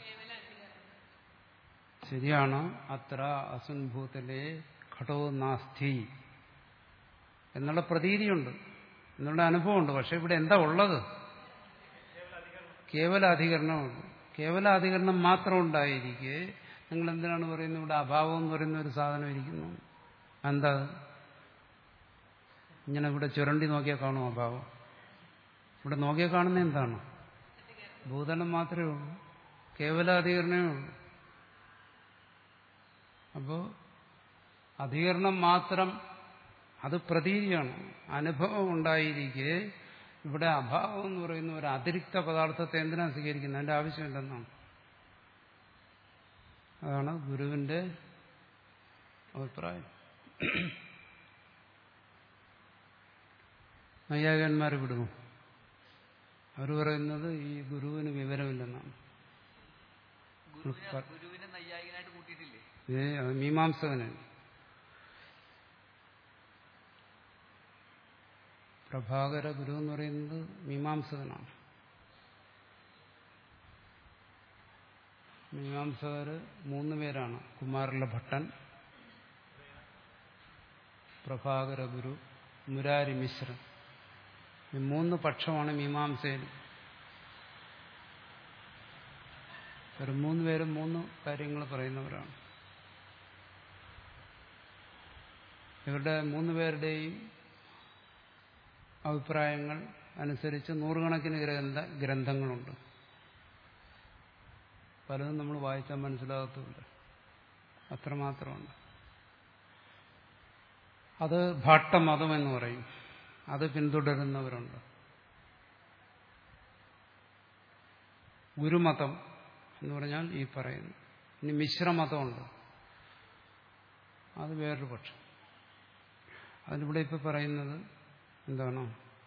[SPEAKER 1] ശരിയാണ്. അത്ര അസംഭൂതലേ ഘടോ നാസ്തി എന്നുള്ള പ്രതീതിയുണ്ട്, എന്നുള്ള അനുഭവമുണ്ട്. പക്ഷെ ഇവിടെ എന്താ ഉള്ളത്? കേവല അധികരണമുണ്ട്. കേവല അധികരണം മാത്രം ഉണ്ടായിരിക്കെ നിങ്ങൾ എന്തിനാണ് പറയുന്നത് ഇവിടെ അഭാവം എന്ന് പറയുന്ന ഒരു സാധനം ഇരിക്കുന്നു? എന്താ? ഇങ്ങനെ ഇവിടെ ചുരണ്ടി നോക്കിയാൽ കാണും അഭാവം. ഇവിടെ നോക്കിയാൽ കാണുന്ന എന്താണ്? ഭൂതലം മാത്രമേ ഉള്ളൂ, കേവല അധികരണമേ ഉള്ളൂ. അപ്പോ അധികരണം മാത്രം, അത് പ്രതീതിയാണ്, അനുഭവം ഉണ്ടായിരിക്കെ ഇവിടെ അഭാവം എന്ന് പറയുന്ന ഒരു അതിരിക്ത പദാർത്ഥത്തെ എന്തിനാണ് സ്വീകരിക്കുന്നത്? അതിന്റെ ആവശ്യമില്ലെന്നാണ്. അതാണ് ഗുരുവിന്റെ അഭിപ്രായം. നൈയായികന്മാർ വിടുന്നു. അവർ പറയുന്നത് ഈ ഗുരുവിന് വിവരമില്ലെന്നാണ്. ഏ അത് മീമാംസകനാണ്. പ്രഭാകര ഗുരു എന്ന് പറയുന്നത് മീമാംസകനാണ്. മീമാംസകര് മൂന്ന് പേരാണ്: കുമാരല ഭട്ടൻ, പ്രഭാകര ഗുരു, മുരാരി മിശ്രൻ. ഈ മൂന്ന് പക്ഷമാണ് മീമാംസയിൽ. ഒരു മൂന്ന് പേരും മൂന്ന് കാര്യങ്ങൾ പറയുന്നവരാണ്. ഇവരുടെ മൂന്ന് പേരുടെയും അഭിപ്രായങ്ങൾ അനുസരിച്ച് നൂറുകണക്കിന് ഗ്രന്ഥ ഗ്രന്ഥങ്ങളുണ്ട്. പലതും നമ്മൾ വായിച്ചാൽ മനസ്സിലാകത്തുമില്ല, അത്രമാത്രമുണ്ട്. അത് ഭാട്ടമതം എന്ന് പറയും. അത് പിന്തുടരുന്നവരുണ്ട്. ഗുരുമതം എന്ന് പറഞ്ഞാൽ ഈ പറയുന്നു. ഇനി മിശ്രമതമുണ്ട്, അത് വേറൊരു പക്ഷം. അതിനിവിടെ ഇപ്പൊ പറയുന്നത് എന്താണ്?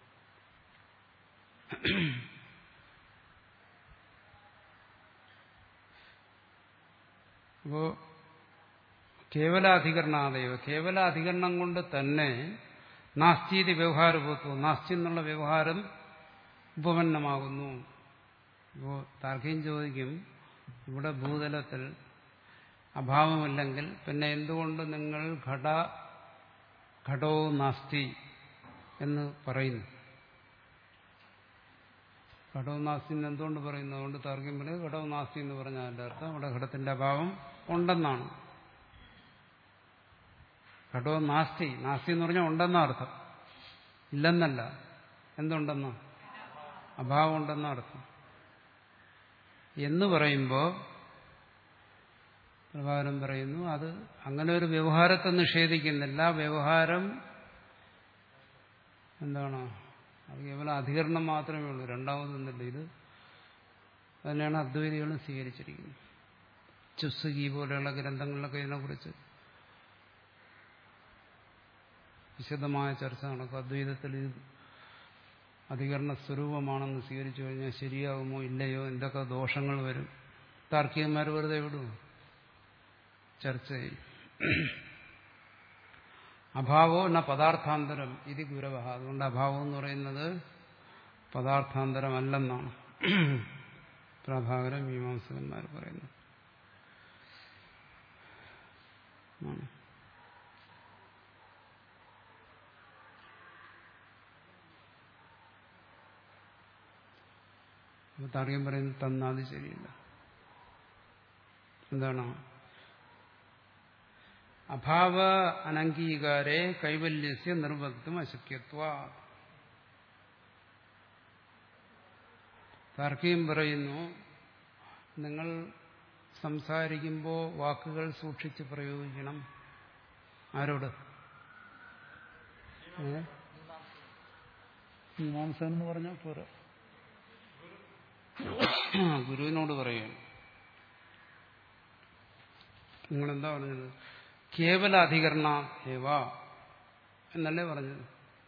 [SPEAKER 1] അപ്പോ കേവലാധികരണാദൈവ, കേവലാധികരണം കൊണ്ട് തന്നെ നാസ്തീതി വ്യവഹാരഭൂത്വം, നാസ്തി എന്നുള്ള വ്യവഹാരം ഉപപന്നമാകുന്നു. ഇപ്പോൾ താർക്കികം ചോദിക്കും, ഇവിടെ ഭൂതലത്തിൽ അഭാവമില്ലെങ്കിൽ പിന്നെ എന്തുകൊണ്ട് നിങ്ങൾ ഘട ഘടോ നാസ്തി എന്ന് പറയുന്നു? ഘടോ നാസ്തി എന്ന് എന്തുകൊണ്ട് പറയുന്നു? അതുകൊണ്ട് താർക്കികം പറയുന്നത് ഘടോ നാസ്തി എന്ന് പറഞ്ഞാൽ അതിന്റെ അർത്ഥം അവിടെ ഘടത്തിന്റെ അഭാവം ഉണ്ടെന്നാണ്. ഘടോ നാസ്തി, നാസ്തി എന്ന് പറഞ്ഞാൽ ഉണ്ടെന്ന അർത്ഥം, ഇല്ലെന്നല്ല. എന്തുണ്ടെന്നോ? അഭാവം ഉണ്ടെന്ന അർത്ഥം. എന്ന് പറയുമ്പോൾ പ്രഭാകരൻ പറയുന്നു അത് അങ്ങനെ ഒരു വ്യവഹാരത്തെ നിഷേധിക്കുന്നില്ല. വ്യവഹാരം എന്താണ്? അത് കേവലം അധികരണം മാത്രമേ ഉള്ളൂ, രണ്ടാമതൊന്നുമില്ല. ഇത് തന്നെയാണ് അദ്വൈതികളും സ്വീകരിച്ചിരിക്കുന്നത്. ചുസ്സുകി പോലെയുള്ള ഗ്രന്ഥങ്ങളിലൊക്കെ ഇതിനെക്കുറിച്ച് വിശദമായ ചർച്ച നടക്കും. അദ്വൈതത്തിൽ ഇത് അധികരണ സ്വരൂപമാണെന്ന് സ്വീകരിച്ചു കഴിഞ്ഞാൽ ശരിയാകുമോ ഇല്ലയോ, എന്തൊക്കെ ദോഷങ്ങൾ വരും? താർക്കികന്മാർ വെറുതെ വിടുമോ? ചർച്ച ചെയ്യും. അഭാവോ ന പദാർത്ഥാന്തരം ഇത് ഗുരവ. അതുകൊണ്ട് അഭാവം എന്ന് പറയുന്നത് പദാർത്ഥാന്തരമല്ലെന്നാണ് പ്രഭാകരൻ മീമാംസകന്മാർ പറയുന്നത്. താർക്കികം പറയുന്നത് തന്നാൽ ശരിയില്ല. എന്താണ്? അഭാവ അനംഗീകാരേ കൈവല്യസ്യ നിർവക്തും അശക്യത്വ. താർക്കികം പറയുന്നു, നിങ്ങൾ സംസാരിക്കുമ്പോൾ വാക്കുകൾ സൂക്ഷിച്ച് പ്രയോഗിക്കണം. ആരോട്? മീമാംസകൻ എന്ന് പറഞ്ഞാൽ പോരാ, ഗുരുവിനോട് പറയുകയാണ്. നിങ്ങളെന്താ പറഞ്ഞത്? കേവല അധികരണ ഏവ എന്നല്ലേ പറഞ്ഞത്.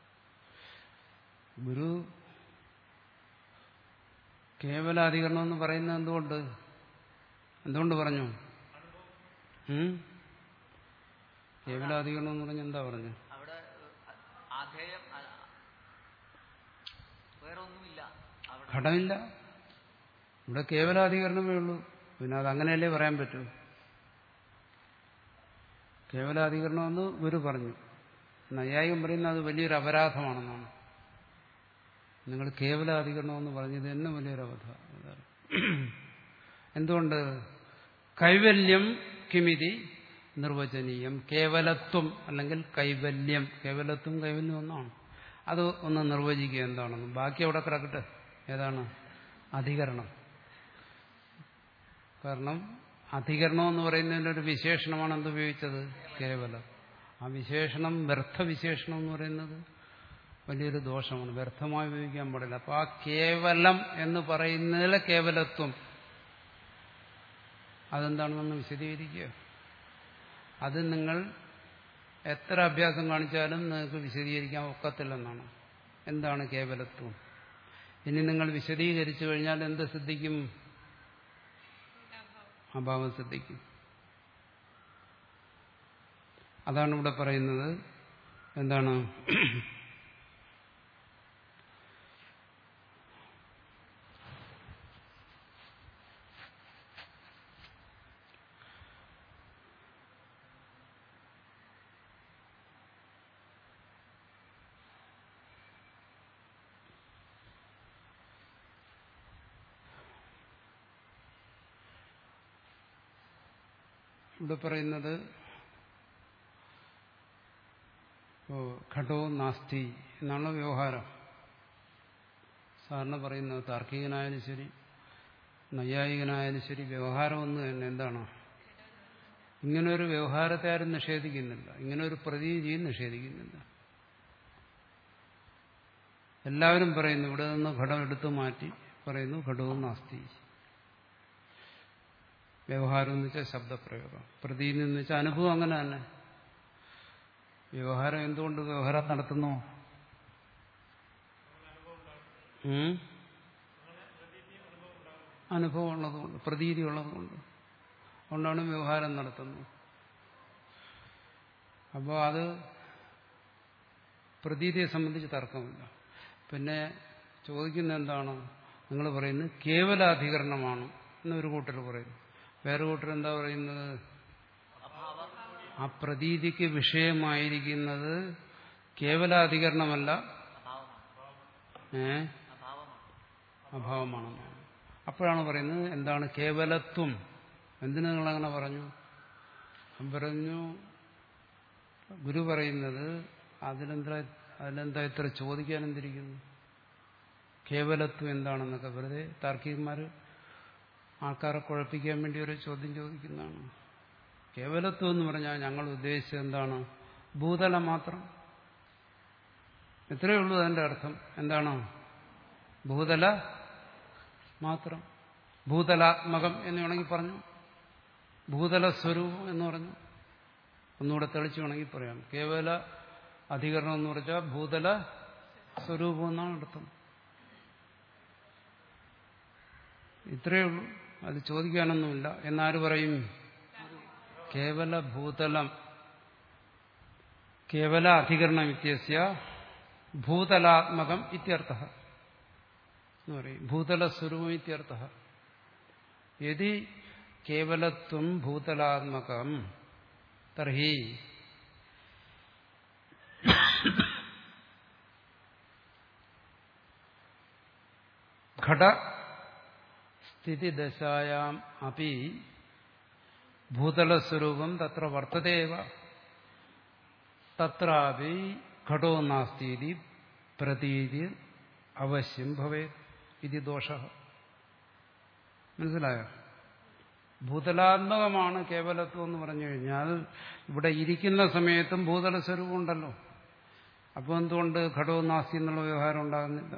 [SPEAKER 1] ഗുരു കേവലാധികരണം എന്ന് പറയുന്നത് എന്തുകൊണ്ട് എന്തുകൊണ്ട് പറഞ്ഞു? കേവലാധികരണം എന്ന് പറഞ്ഞാൽ എന്താ പറഞ്ഞു? ഘടമില്ല, ഇവിടെ കേവലാധികരണമേ ഉള്ളൂ. പിന്നെ അത് അങ്ങനെയല്ലേ പറയാൻ പറ്റൂ? കേവലാധികരണമെന്ന് ഗുരു പറഞ്ഞു. നൈയായികം പറയുന്നത് അത് വലിയൊരു അപരാധമാണെന്നാണ്. നിങ്ങൾ കേവലാധികരണമെന്ന് പറഞ്ഞത് തന്നെ വലിയൊരു അപരാധം. എന്തുകൊണ്ട്? കൈവല്യം കിമിതി നിർവചനീയം. കേവലത്വം അല്ലെങ്കിൽ കൈവല്യം, കേവലത്വം കൈവല്യം ഒന്നാണ്. അത് ഒന്ന് നിർവചിക്കുക എന്താണെന്ന്. ബാക്കി അവിടെ കിടക്കട്ടെ. ഏതാണ്? അധികരണം. കാരണം അധികരണം എന്ന് പറയുന്നതിൻ്റെ ഒരു വിശേഷണമാണ് എന്തുപയോഗിച്ചത്? കേവലം. ആ വിശേഷണം വ്യർത്ഥവിശേഷണം എന്ന് പറയുന്നത് വലിയൊരു ദോഷമാണ്. വ്യർത്ഥമായി ഉപയോഗിക്കാൻ പാടില്ല. അപ്പോൾ ആ കേവലം എന്ന് പറയുന്നതിലെ കേവലത്വം അതെന്താണെന്ന് വിശദീകരിക്കുക. അത് നിങ്ങൾ എത്ര അഭ്യാസം കാണിച്ചാലും നിങ്ങൾക്ക് വിശദീകരിക്കാൻ ഒക്കത്തില്ലെന്നാണ്. എന്താണ് കേവലത്വം? ഇനി നിങ്ങൾ വിശദീകരിച്ചു കഴിഞ്ഞാൽ എന്ത് സിദ്ധിക്കും? അഭാവം സിദ്ധിക്കും. അതാണ് ഇവിടെ പറയുന്നത്. എന്താണ്? ഇവിടെ പറയുന്നത് ഘടോ നാസ്തി എന്നാണ് വ്യവഹാരം. സാറിന് പറയുന്നത് താർക്കികനായാലും ശരി നൈയായികനായാലും ശരി വ്യവഹാരം ഒന്ന് തന്നെ. എന്താണ്? ഇങ്ങനൊരു വ്യവഹാരത്തെ ആരും നിഷേധിക്കുന്നില്ല, ഇങ്ങനൊരു പ്രതീതിയും നിഷേധിക്കുന്നില്ല. എല്ലാവരും പറയുന്നു ഇവിടെ നിന്ന് ഘടം എടുത്തു മാറ്റി പറയുന്നു ഘടവും നാസ്തി. വ്യവഹാരം എന്ന് വെച്ചാൽ ശബ്ദപ്രയോഗം, പ്രതീതി എന്ന് വെച്ചാൽ അനുഭവം. അങ്ങനെ തന്നെ വ്യവഹാരം എന്തുകൊണ്ട് വ്യവഹാരം നടത്തുന്നു? അനുഭവം ഉള്ളതുകൊണ്ട്, പ്രതീതി ഉള്ളതുകൊണ്ട്, അതുകൊണ്ടാണ് വ്യവഹാരം നടത്തുന്നത്. അപ്പോൾ അത് പ്രതീതിയെ സംബന്ധിച്ച് തർക്കമില്ല. പിന്നെ ചോദിക്കുന്ന എന്താണ്? നിങ്ങൾ പറയുന്നത് കേവലാധികരണമാണ് എന്നൊരു കൂട്ടർ പറയുന്നു. വേറെ കൂട്ടർ എന്താ പറയുന്നത്? ആ പ്രതീതിക്ക് വിഷയമായിരിക്കുന്നത് കേവലാധികരണമല്ല, ഏ അഭാവമാണെന്നാണ്. അപ്പോഴാണ് പറയുന്നത് എന്താണ് കേവലത്വം. എന്തിനു നിങ്ങളങ്ങനെ പറഞ്ഞു? പറഞ്ഞു ഗുരു പറയുന്നത് അതിലെന്താ അതിലെന്താ ഇത്ര ചോദിക്കാൻ എന്തിരിക്കുന്നു? കേവലത്വം എന്താണെന്നൊക്കെ വെറുതെ താർക്കികന്മാർ ആൾക്കാരെ കുഴപ്പിക്കാൻ വേണ്ടി ഒരു ചോദ്യം ചോദിക്കുന്നതാണ്. കേവലത്വം എന്ന് പറഞ്ഞാൽ ഞങ്ങൾ ഉദ്ദേശിച്ചത് എന്താണ്? ഭൂതലം മാത്രം. ഇത്രയേ ഉള്ളൂ അതിന്റെ അർത്ഥം. എന്താണ്? ഭൂതല മാത്രം. ഭൂതലാത്മകം എന്ന് വേണമെങ്കിൽ പറഞ്ഞു, ഭൂതല സ്വരൂപം എന്ന് പറഞ്ഞു. ഒന്നുകൂടെ തെളിച്ചു വേണമെങ്കിൽ പറയാം. കേവല അധികരണം എന്ന് പറഞ്ഞാൽ ഭൂതല സ്വരൂപം എന്നാണ് അർത്ഥം. ഇത്രയേ ഉള്ളൂ, അത് ചോദിക്കാനൊന്നുമില്ല. എന്നാര് പറയും? കേവല ഭൂതലം കേവല അധികരണ വ്യത്യാസ്യ ഭൂതലാത്മകം ഇത്യർത്ഥ എന്ന് പറയും. ഭൂതല സ്വരൂപം ഇത്യർത്ഥ. യദി കേവലത്വം ഭൂതലാത്മകം തർഹി ഘട സ്ഥിതിദശായാം അപി ഭൂതലസ്വരൂപം തത്ര വർത്തതേവ തത്രാപി ഘടോ നാസ്തി പ്രതീതി അവശ്യം ഭവേത് ഇതി ദോഷഃ. മനസ്സിലായോ? ഭൂതലാത്മകമാണ് കേവലത്വം എന്ന് പറഞ്ഞു കഴിഞ്ഞാൽ ഇവിടെ ഇരിക്കുന്ന സമയത്തും ഭൂതല സ്വരൂപം ഉണ്ടല്ലോ. അപ്പോൾ എന്തുകൊണ്ട് ഘടോ നാസ്തി എന്നുള്ള വ്യവഹാരം ഉണ്ടാകുന്നില്ല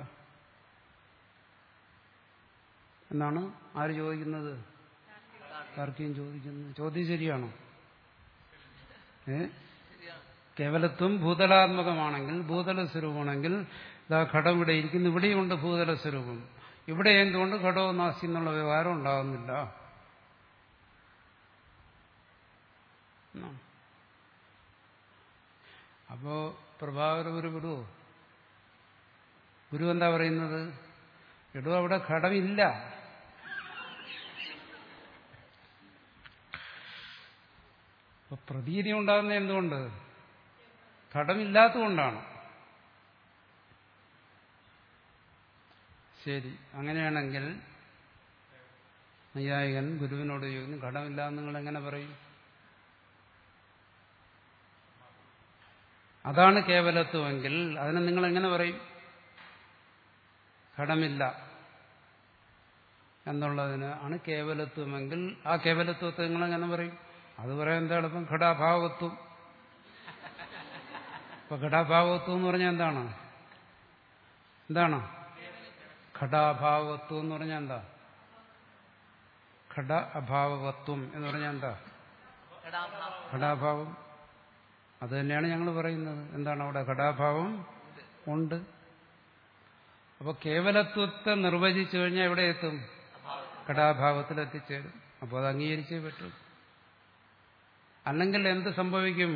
[SPEAKER 1] എന്നാണ് ആര് ചോദിക്കുന്നത്? താർക്കികം ചോദിക്കുന്നത്. ചോദ്യം ശരിയാണോ? ഏ കേവലത്വം ഭൂതലാത്മകമാണെങ്കിൽ, ഭൂതല സ്വരൂപമാണെങ്കിൽ ഇതാ ഘടം ഇവിടെ ഇരിക്കുന്നു, ഇവിടെയുണ്ട് ഭൂതല സ്വരൂപം. ഇവിടെ എന്തുകൊണ്ട് ഘടോ നാസ്തി എന്നുള്ള വ്യവഹാരം ഉണ്ടാകുന്നില്ല? അപ്പോ പ്രഭാകര ഗുരു വിടുവോ? ഗുരു എന്താ പറയുന്നത്? എടോ അവിടെ ഘടമില്ല. അപ്പൊ പ്രതീതി ഉണ്ടാകുന്നത് എന്തുകൊണ്ട്? ഘടമില്ലാത്തതുകൊണ്ടാണ്. ശരി, അങ്ങനെയാണെങ്കിൽ നൈയായികൻ ഗുരുവിനോട് ചോദിക്കുന്നു, ഘടമില്ലാന്ന് നിങ്ങൾ എങ്ങനെ പറയും? അതാണ് കേവലത്വമെങ്കിൽ അതിനെ നിങ്ങൾ എങ്ങനെ പറയും? ഘടമില്ല എന്നുള്ളതിന് ആണ് കേവലത്വമെങ്കിൽ ആ കേവലത്വത്തെ നിങ്ങൾ എങ്ങനെ പറയും? അത് പറയാൻ എന്താ എളുപ്പം? ഘടാഭാവത്വം. ഇപ്പൊ ഘടാഭാവത്വം എന്ന് പറഞ്ഞാൽ എന്താണ്? എന്താണ് ഘടാഭാവത്വം എന്ന് പറഞ്ഞാൽ എന്താ? ഘട അഭാവത്വം എന്ന് പറഞ്ഞാൽ എന്താ? ഘടാഭാവം. അത് തന്നെയാണ് ഞങ്ങൾ പറയുന്നത്. എന്താണ് അവിടെ? ഘടാഭാവം ഉണ്ട്. അപ്പൊ കേവലത്വത്തെ നിർവചിച്ചു കഴിഞ്ഞാൽ എവിടെ എത്തും? ഘടാഭാവത്തിൽ എത്തിച്ചേരും. അപ്പോൾ അത് അംഗീകരിച്ചേ പറ്റും. അല്ലെങ്കിൽ എന്ത് സംഭവിക്കും?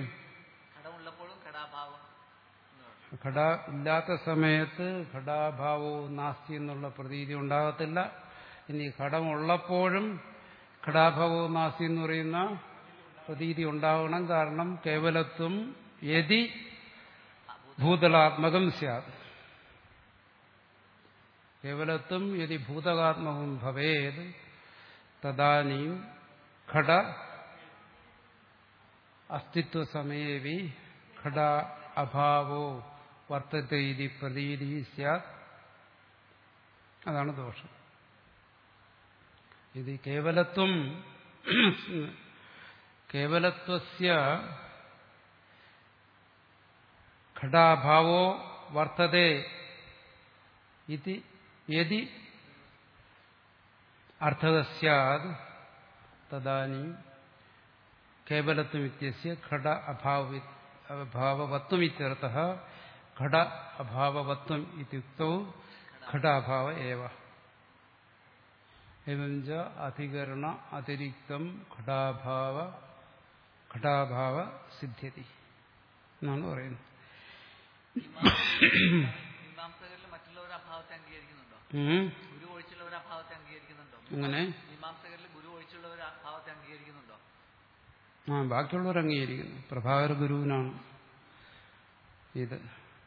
[SPEAKER 1] ഘട ഇല്ലാത്ത സമയത്ത് ഘടാഭാവവും നാസ്തി എന്നുള്ള പ്രതീതി ഉണ്ടാകത്തില്ല. ഇനി ഘടമുള്ളപ്പോഴും ഘടാഭാവവും നാസ്തി എന്ന് പറയുന്ന പ്രതീതി ഉണ്ടാവണം. കാരണം കേവലത്വം യതി ഭൂതലാത്മകം സ്യാത്, കേവലത്വം യതി ഭൂതകാത്മകം ഭവേത് തദാനീം ഘട അസ്തിത്വസമയേവി ഘട അഭാവോ വർത്തത്തെ ഇതി പ്രതീതി സ്യാത്. അതാണ് ദോഷം. ഇത് കേവലത്വം കേവലത്വസ്യ ഘടാഭാവോ വർത്തതേ ഇതി യദി അർത്ഥഃ സ്യാത് തദാനീം കേവലത്വമിത്യസ്യ ഘട അഭാവ അഭാവവത്വമിത്യർത്ഥഃ. ഘട അഭാവവത്വം ഇത്യുക്തോ ഘടാഭാവ ഏവ. എവഞ്ച അധികരണ അതിരിക്തം ഘടാഭാവ ഘടാഭാവ സിദ്ധ്യതി എന്നാണ് പറയുന്നത്. അങ്ങനെ ആ ബാക്കിയുള്ളവർ അംഗീകരിക്കുന്നു. പ്രഭാകര ഗുരുവിനാണ് ഇത്.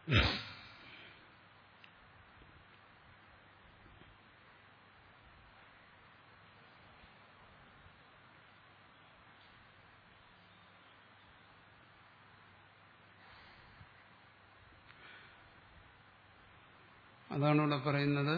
[SPEAKER 1] അതാണ് ഇവിടെ പറയുന്നത്.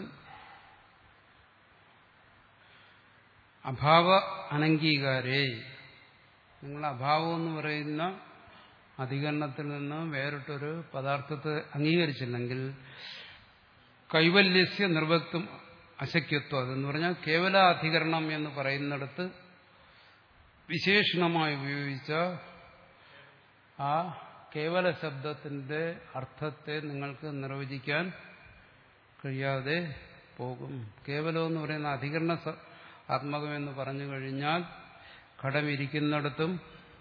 [SPEAKER 1] അഭാവ അനംഗീകാരേ, നിങ്ങൾ അഭാവം എന്ന് പറയുന്ന അധികരണത്തിൽ നിന്ന് വേറിട്ടൊരു പദാർത്ഥത്തെ അംഗീകരിച്ചില്ലെങ്കിൽ കൈവല്യസ്യ നിർവക്തും അശക്യത്വം. അതെന്ന് പറഞ്ഞാൽ കേവല അധികരണം എന്ന് പറയുന്നിടത്ത് വിശേഷണമായി ഉപയോഗിച്ച ആ കേവല ശബ്ദത്തിന്റെ അർത്ഥത്തെ നിങ്ങൾക്ക് നിർവചിക്കാൻ കഴിയാതെ പോകും. കേവലം എന്ന് പറയുന്ന അധികരണ ആത്മകമെന്ന് പറഞ്ഞു കഴിഞ്ഞാൽ ഘടമിരിക്കുന്നിടത്തും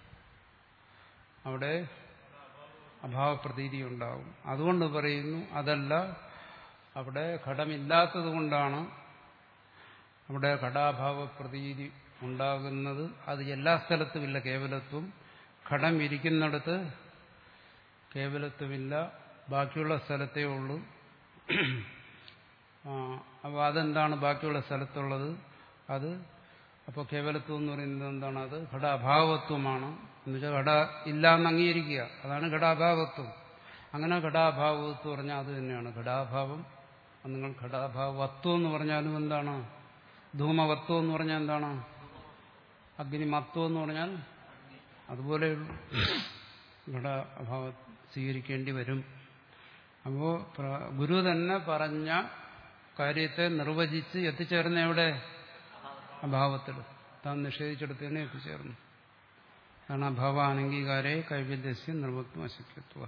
[SPEAKER 1] അവിടെ അഭാവപ്രതീതി ഉണ്ടാകും. അതുകൊണ്ട് പറയുന്നു അതല്ല, അവിടെ ഘടമില്ലാത്തത് കൊണ്ടാണ് അവിടെ ഘടാഭാവ പ്രതീതി ഉണ്ടാകുന്നത്. അത് എല്ലാ സ്ഥലത്തുമില്ല കേവലത്വം. ഘടം ഇരിക്കുന്നിടത്ത് കേവലത്വമില്ല, ബാക്കിയുള്ള സ്ഥലത്തേ ഉള്ളൂ. അപ്പോൾ അതെന്താണ് ബാക്കിയുള്ള സ്ഥലത്തുള്ളത്? അത് അപ്പോൾ കേവലത്വം എന്ന് പറയുന്നത് എന്താണ്? അത് ഘടാഭാവത്വമാണ്. എന്നുവെച്ചാൽ ഘട ഇല്ല എന്ന് അംഗീകരിക്കുക, അതാണ് ഘടാഭാവത്വം. അങ്ങനെ ഘടാഭാവത്വം പറഞ്ഞാൽ അത് തന്നെയാണ് ഘടാഭാവം. നിങ്ങൾ ഘടാഭാവത്വം എന്ന് പറഞ്ഞാലും എന്താണ്? ധൂമവത്വം എന്ന് പറഞ്ഞാൽ എന്താണ്? അഗ്നിമത്വം എന്ന് പറഞ്ഞാൽ അതുപോലെയുള്ളൂ. ഘട അഭാവം സ്വീകരിക്കേണ്ടി വരും. അപ്പോൾ ഗുരു തന്നെ പറഞ്ഞ കാര്യത്തെ നിർവചിച്ച് എത്തിച്ചേർന്ന എവിടെ? അഭാവത്തിൽ. താൻ നിഷേധിച്ചെടുത്ത് തന്നെ എത്തിച്ചേർന്നു. കാരണം അഭാവാനംഗീകാരേ കൈവല്യസ്യ നിർവക്തം അശക്യത്വ.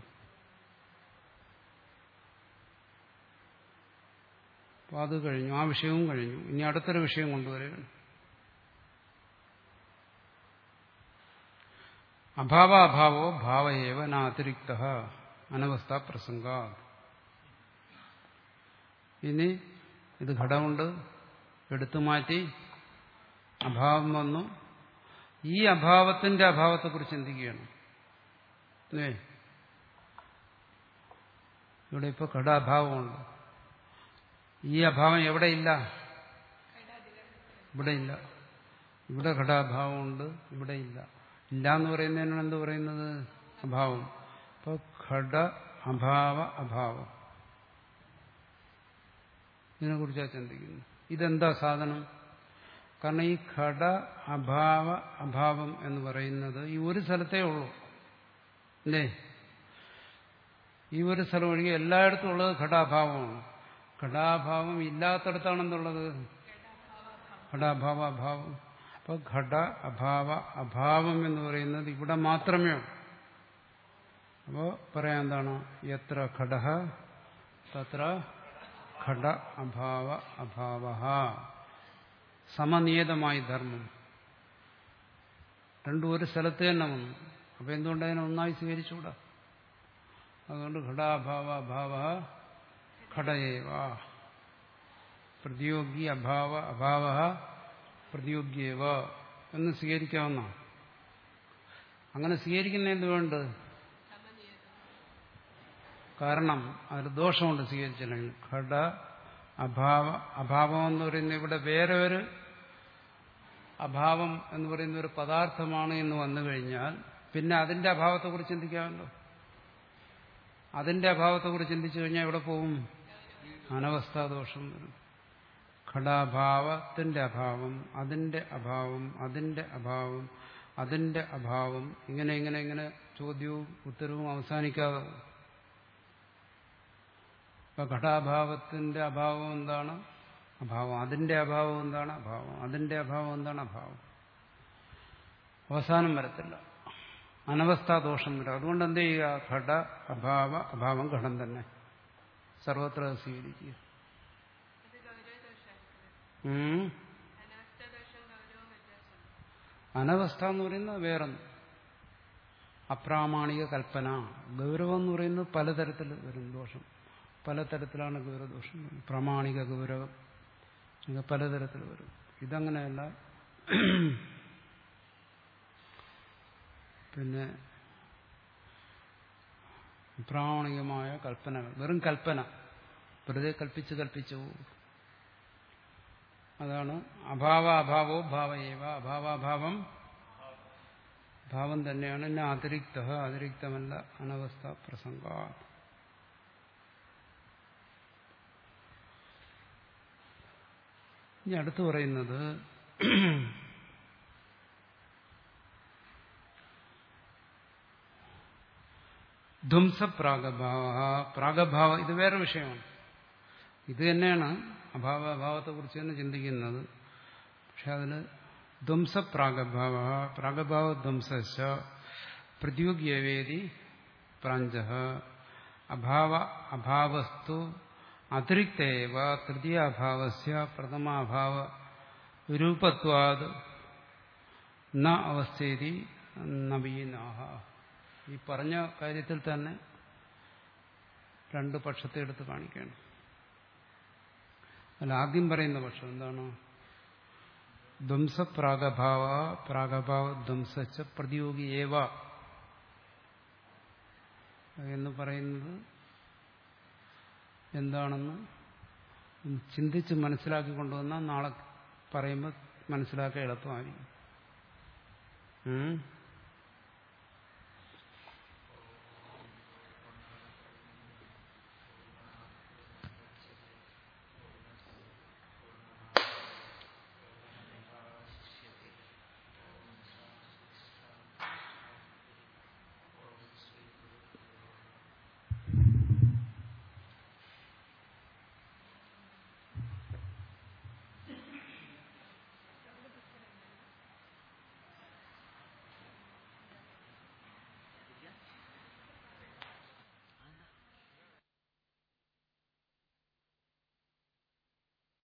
[SPEAKER 1] അപ്പോൾ അത് കഴിഞ്ഞു, ആ വിഷയവും കഴിഞ്ഞു. ഇനി അടുത്തൊരു വിഷയം കൊണ്ടുവരികയാണ്. അഭാവ അഭാവോ ഭാവയേവ നാതിരിക്ത അനവസ്ഥ പ്രസംഗ. ഇനി ഇത് ഘടമുണ്ട്, എടുത്തു മാറ്റി അഭാവം വന്നു. ഈ അഭാവത്തിന്റെ അഭാവത്തെക്കുറിച്ച് ചിന്തിക്കുകയാണ്. അല്ലേ? ഇവിടെ ഇപ്പോൾ ഘടാഭാവമുണ്ട്. ഈ അഭാവം എവിടെയില്ല? ഇവിടെ ഇല്ല. ഇവിടെ ഘടാഭാവമുണ്ട്, ഇവിടെ ഇല്ല. ഇല്ല എന്ന് പറയുന്നതിനാണ് എന്ത് പറയുന്നത്? അഭാവം. അപ്പോൾ ഘട അഭാവ അഭാവം, ഇതിനെക്കുറിച്ചാണ് ചിന്തിക്കുന്നത്. ഇതെന്താ സാധനം? കാരണം ഈ ഘട അഭാവ അഭാവം എന്ന് പറയുന്നത് ഈ ഒരു സ്ഥലത്തേ ഉള്ളൂ. അല്ലേ? ഈ ഒരു സ്ഥലം ഒഴികെ എല്ലായിടത്തും ഉള്ളത് ഘടാഭാവമാണ്. ഘടാഭാവം ഇല്ലാത്തടത്താണെന്നുള്ളത് ഘടാഭാവ അഭാവം. അപ്പോൾ ഘട അഭാവ അഭാവം എന്ന് പറയുന്നത് ഇവിടെ മാത്രമേ ഉള്ളൂ. അപ്പോൾ പറയാൻ എന്താണ്? യത്ര ഘടഃ തത്ര ഘട അഭാവ അഭാവഃ. സമനിയതമായി ധർമ്മം രണ്ടും ഒരു സ്ഥലത്ത് തന്നെ വന്നു. അപ്പൊ എന്തുകൊണ്ട് അതിനെ ഒന്നായി സ്വീകരിച്ചുകൂടാ? അതുകൊണ്ട് ഘടാഭാവ അഭാവ ഘടയേവ. പ്രതിയോഗി അഭാവ അഭാവ പ്രതിയോഗ്യേവ എന്ന് സ്വീകരിക്കാവുന്ന. അങ്ങനെ സ്വീകരിക്കുന്ന എന്തുകൊണ്ട്? കാരണം അതിൽ ദോഷമുണ്ട് സ്വീകരിച്ചില്ലെങ്കിൽ. ഘട അഭാവ അഭാവം എന്ന് പറയുന്നത് ഇവിടെ വേറെ ഒരു അഭാവം എന്ന് പറയുന്ന ഒരു പദാർത്ഥമാണ് എന്ന് വന്നു കഴിഞ്ഞാൽ പിന്നെ അതിന്റെ അഭാവത്തെക്കുറിച്ച് ചിന്തിക്കാമല്ലോ. അതിന്റെ അഭാവത്തെക്കുറിച്ച് ചിന്തിച്ചു കഴിഞ്ഞാൽ എവിടെ പോകും? അനവസ്ഥാദോഷം വരും. ഘടാഭാവത്തിന്റെ അഭാവം, അതിന്റെ അഭാവം, അതിന്റെ അഭാവം, അതിന്റെ അഭാവം, ഇങ്ങനെ ഇങ്ങനെ ഇങ്ങനെ ചോദ്യവും ഉത്തരവും അവസാനിക്കാതെ. അപ്പൊ ഘടാഭാവത്തിന്റെ അഭാവം എന്താണ്? അഭാവം. അതിന്റെ അഭാവം എന്താണ്? അഭാവം. അതിന്റെ അഭാവം എന്താണ്? അഭാവം. അവസാനം വരത്തില്ല, അനവസ്ഥാദോഷം വരും. അതുകൊണ്ട് എന്ത് ചെയ്യുക? ഘട അഭാവ അഭാവം ഘടം തന്നെ സർവത്ര സ്വീകരിക്കുക. അനവസ്ഥ എന്ന് പറയുന്നത് വേറൊന്ന്, അപ്രാമാണിക കൽപ്പന. ഗൗരവം എന്ന് പറയുന്നത് പലതരത്തിൽ വരും ദോഷം. പലതരത്തിലാണ് ഗൗരവദോഷം. പ്രാമാണിക ഗൗരവം ഇങ്ങനെ പലതരത്തിൽ വരും. ഇതങ്ങനെയല്ല. പിന്നെ പ്രാമാണികമായ കൽപ്പനകൾ, വെറും കൽപ്പന, വെറുതെ കൽപ്പിച്ച് കൽപ്പിച്ചു. അതാണ് അഭാവ അഭാവോ ഭാവയേവ. അഭാവാഭാവം ഭാവം തന്നെയാണ്. പിന്നെ അതിരിക്ത അതിരിക്തമല്ല, അനവസ്ഥ പ്രസംഗ. ഇനി അടുത്ത് പറയുന്നത് ധ്വംസ പ്രാഗഭാവ. പ്രാഗഭാവ ഇത് വേറെ വിഷയമാണ്. ഇത് തന്നെയാണ് അഭാവ അഭാവത്തെക്കുറിച്ച് തന്നെ ചിന്തിക്കുന്നത്. പക്ഷെ അതിന് ധ്വംസ പ്രാഗഭാവ പ്രാഗഭാവ ധ്വംസ പ്രതിയോഗ്യവേദി പ്രാഞ്ച അഭാവ അഭാവസ്തു അതിരിക്തേവ തൃതീയാഭാവസ്യ പ്രഥമാഭാവ രൂപത്വാദ് ന അവസ്ഥേതി നവീനാഹ. ഈ പറഞ്ഞ കാര്യത്തിൽ തന്നെ രണ്ട് പക്ഷത്തെ എടുത്ത് കാണിക്കുകയാണ്. അല്ല, ആദ്യം പറയുന്ന പക്ഷം എന്താണ്? ധ്വംസ പ്രാഗഭാവ പ്രാഗഭാവ ധ്വംസ പ്രതിയോഗി ഏവ എന്ന് പറയുന്നത് എന്താണെന്ന് ചിന്തിച്ച് മനസ്സിലാക്കി കൊണ്ടുവന്നാൽ നാളെ പറയുമ്പോൾ മനസ്സിലാക്കാൻ എളുപ്പമായിരിക്കും. ഉം